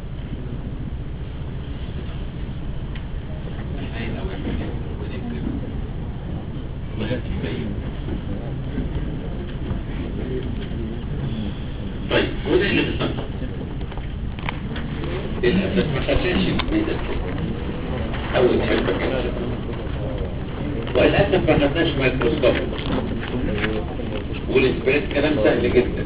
Speaker 1: احنا اول حاجه ونكتب ما هتبين للأسف ما خدناش البيضة أول حلبة كانت وللأسف ما خدناش مايكروسكوب والسبريد كلام سهل جدا.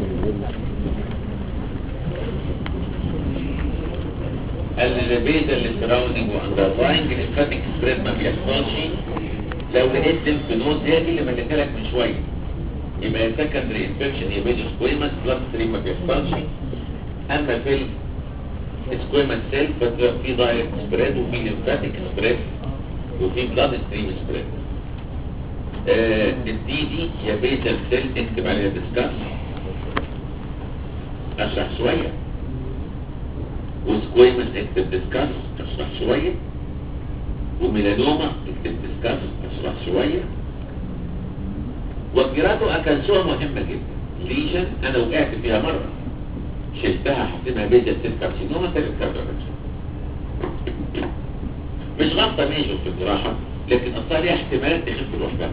Speaker 1: البيضة اللي سراوندنج واندرلاينج الليمفاتيك سبريد ما بيحصلش لو لقيت ليمف نود هي دي اللي مليتها لك من شوية، يبقى سكندري انفكشن يا بيجو سكويمس بلس 3 ما بيحصلش. اما في السكويمس سيل في دايركت سبريد وفي ليمفاتيك سبريد وفي بلاد ستريم سبريد. الدي دي يا بيتا سيل اكتب عليها ديسكاس اشرح شوية، وسكويمس اكتب ديسكاس اشرح شوية، وميلانوما اكتب ديسكاس اشرح شوية. والجراتو اكنسوها مهمة جدا. ليجن انا وقعت فيها مرة شلتها حسيبها بيتا سيل كارسينوما تلت كارسينوما، مش غلطة ميجر في الجراحة لكن اصلا ليها احتمالات تخف لوحدها.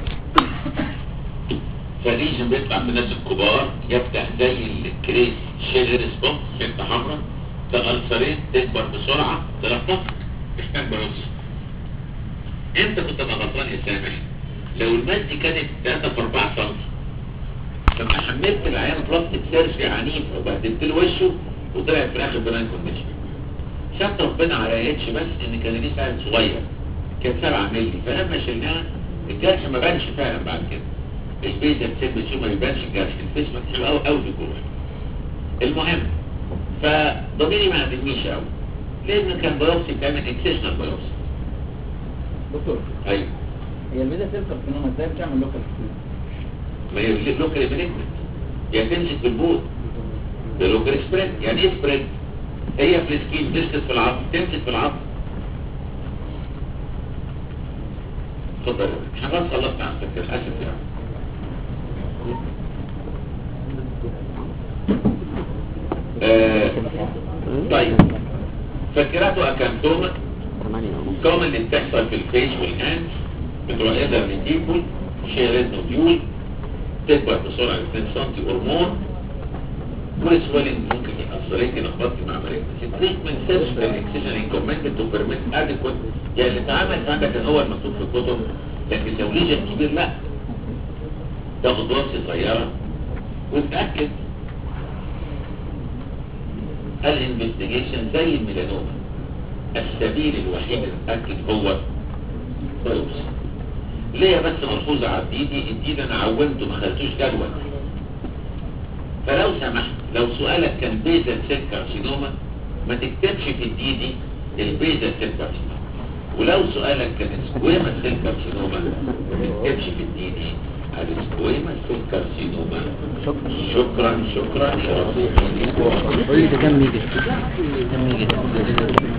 Speaker 1: فليجن بيطلع في الناس الكبار يفتح زي الكريس شيجر سبوت حته حمراء تألسرين تكبر بسرعة تلقف محتاج بيوصل. انت كنت بقى غلطان يا سامح لو الماس دي كانت 3 في 4 سم لما حملت العيان بلاستيك سيرجري عنيف وبهدلت له وشه وطلعت في الاخر بنان كونديشن. شاف ربنا على اتش بس ان كان ليه ساعد صغير كان 7 مللي، فلما شلناها الجرح ما بانش فعلا بعد كده. البيزا بتسيب ما يبانش الجرح، الفيس حلو قوي قوي في الجروح. المهم فضميري ما عدنيش قوي لان كان بايوبسي كان اكسشنال بايوبسي.
Speaker 4: دكتور
Speaker 1: ايوه
Speaker 4: هي البيضة سيل كارسينوما ازاي بتعمل لوكال سبريد؟
Speaker 1: ما هي لوكال مالجنت يعني تمسك بالبول ده لوكال سبريد. يعني ايه سبريد؟ هي في السكين تسكت في العظم تمسك في العظم. اتفضل احنا خلاص خلصنا على فكره اسف يعني. طيب فكرته اكانتوما كومن اللي بتحصل في الفيس والهاند بتبقى قادر ريتيكول شيرين نوديول تكبر بسرعه 2 سم اور مور والسويلنج ممكن يأثر لك لخبطت مع مريض. التريتمنت سيرجيكال اكسجن ريكومندد تو بيرميت ادكويت يعني اللي اتعمل عندك كان هو المكتوب في الكتب، لكن لو ليجن كبير لا تاخد دوسه صغيره وتتاكد. الانفستيجيشن زي الميلانوما السبيل الوحيد اللي نتاكد هو بايوبسي. ليه بس ملحوظه على الديدي انا عومته ما خدتوش جدول، فلو سمحت لو سؤالك كان بيزا سيل كارسينوما ما تكتبش في الديدي البيزا سيل كارسينوما، ولو سؤالك كان سكويما سيل كارسينوما ما تكتبش في الديدي على سكويما سيل كارسينوما. شكرا يا رب.
Speaker 5: كم يجي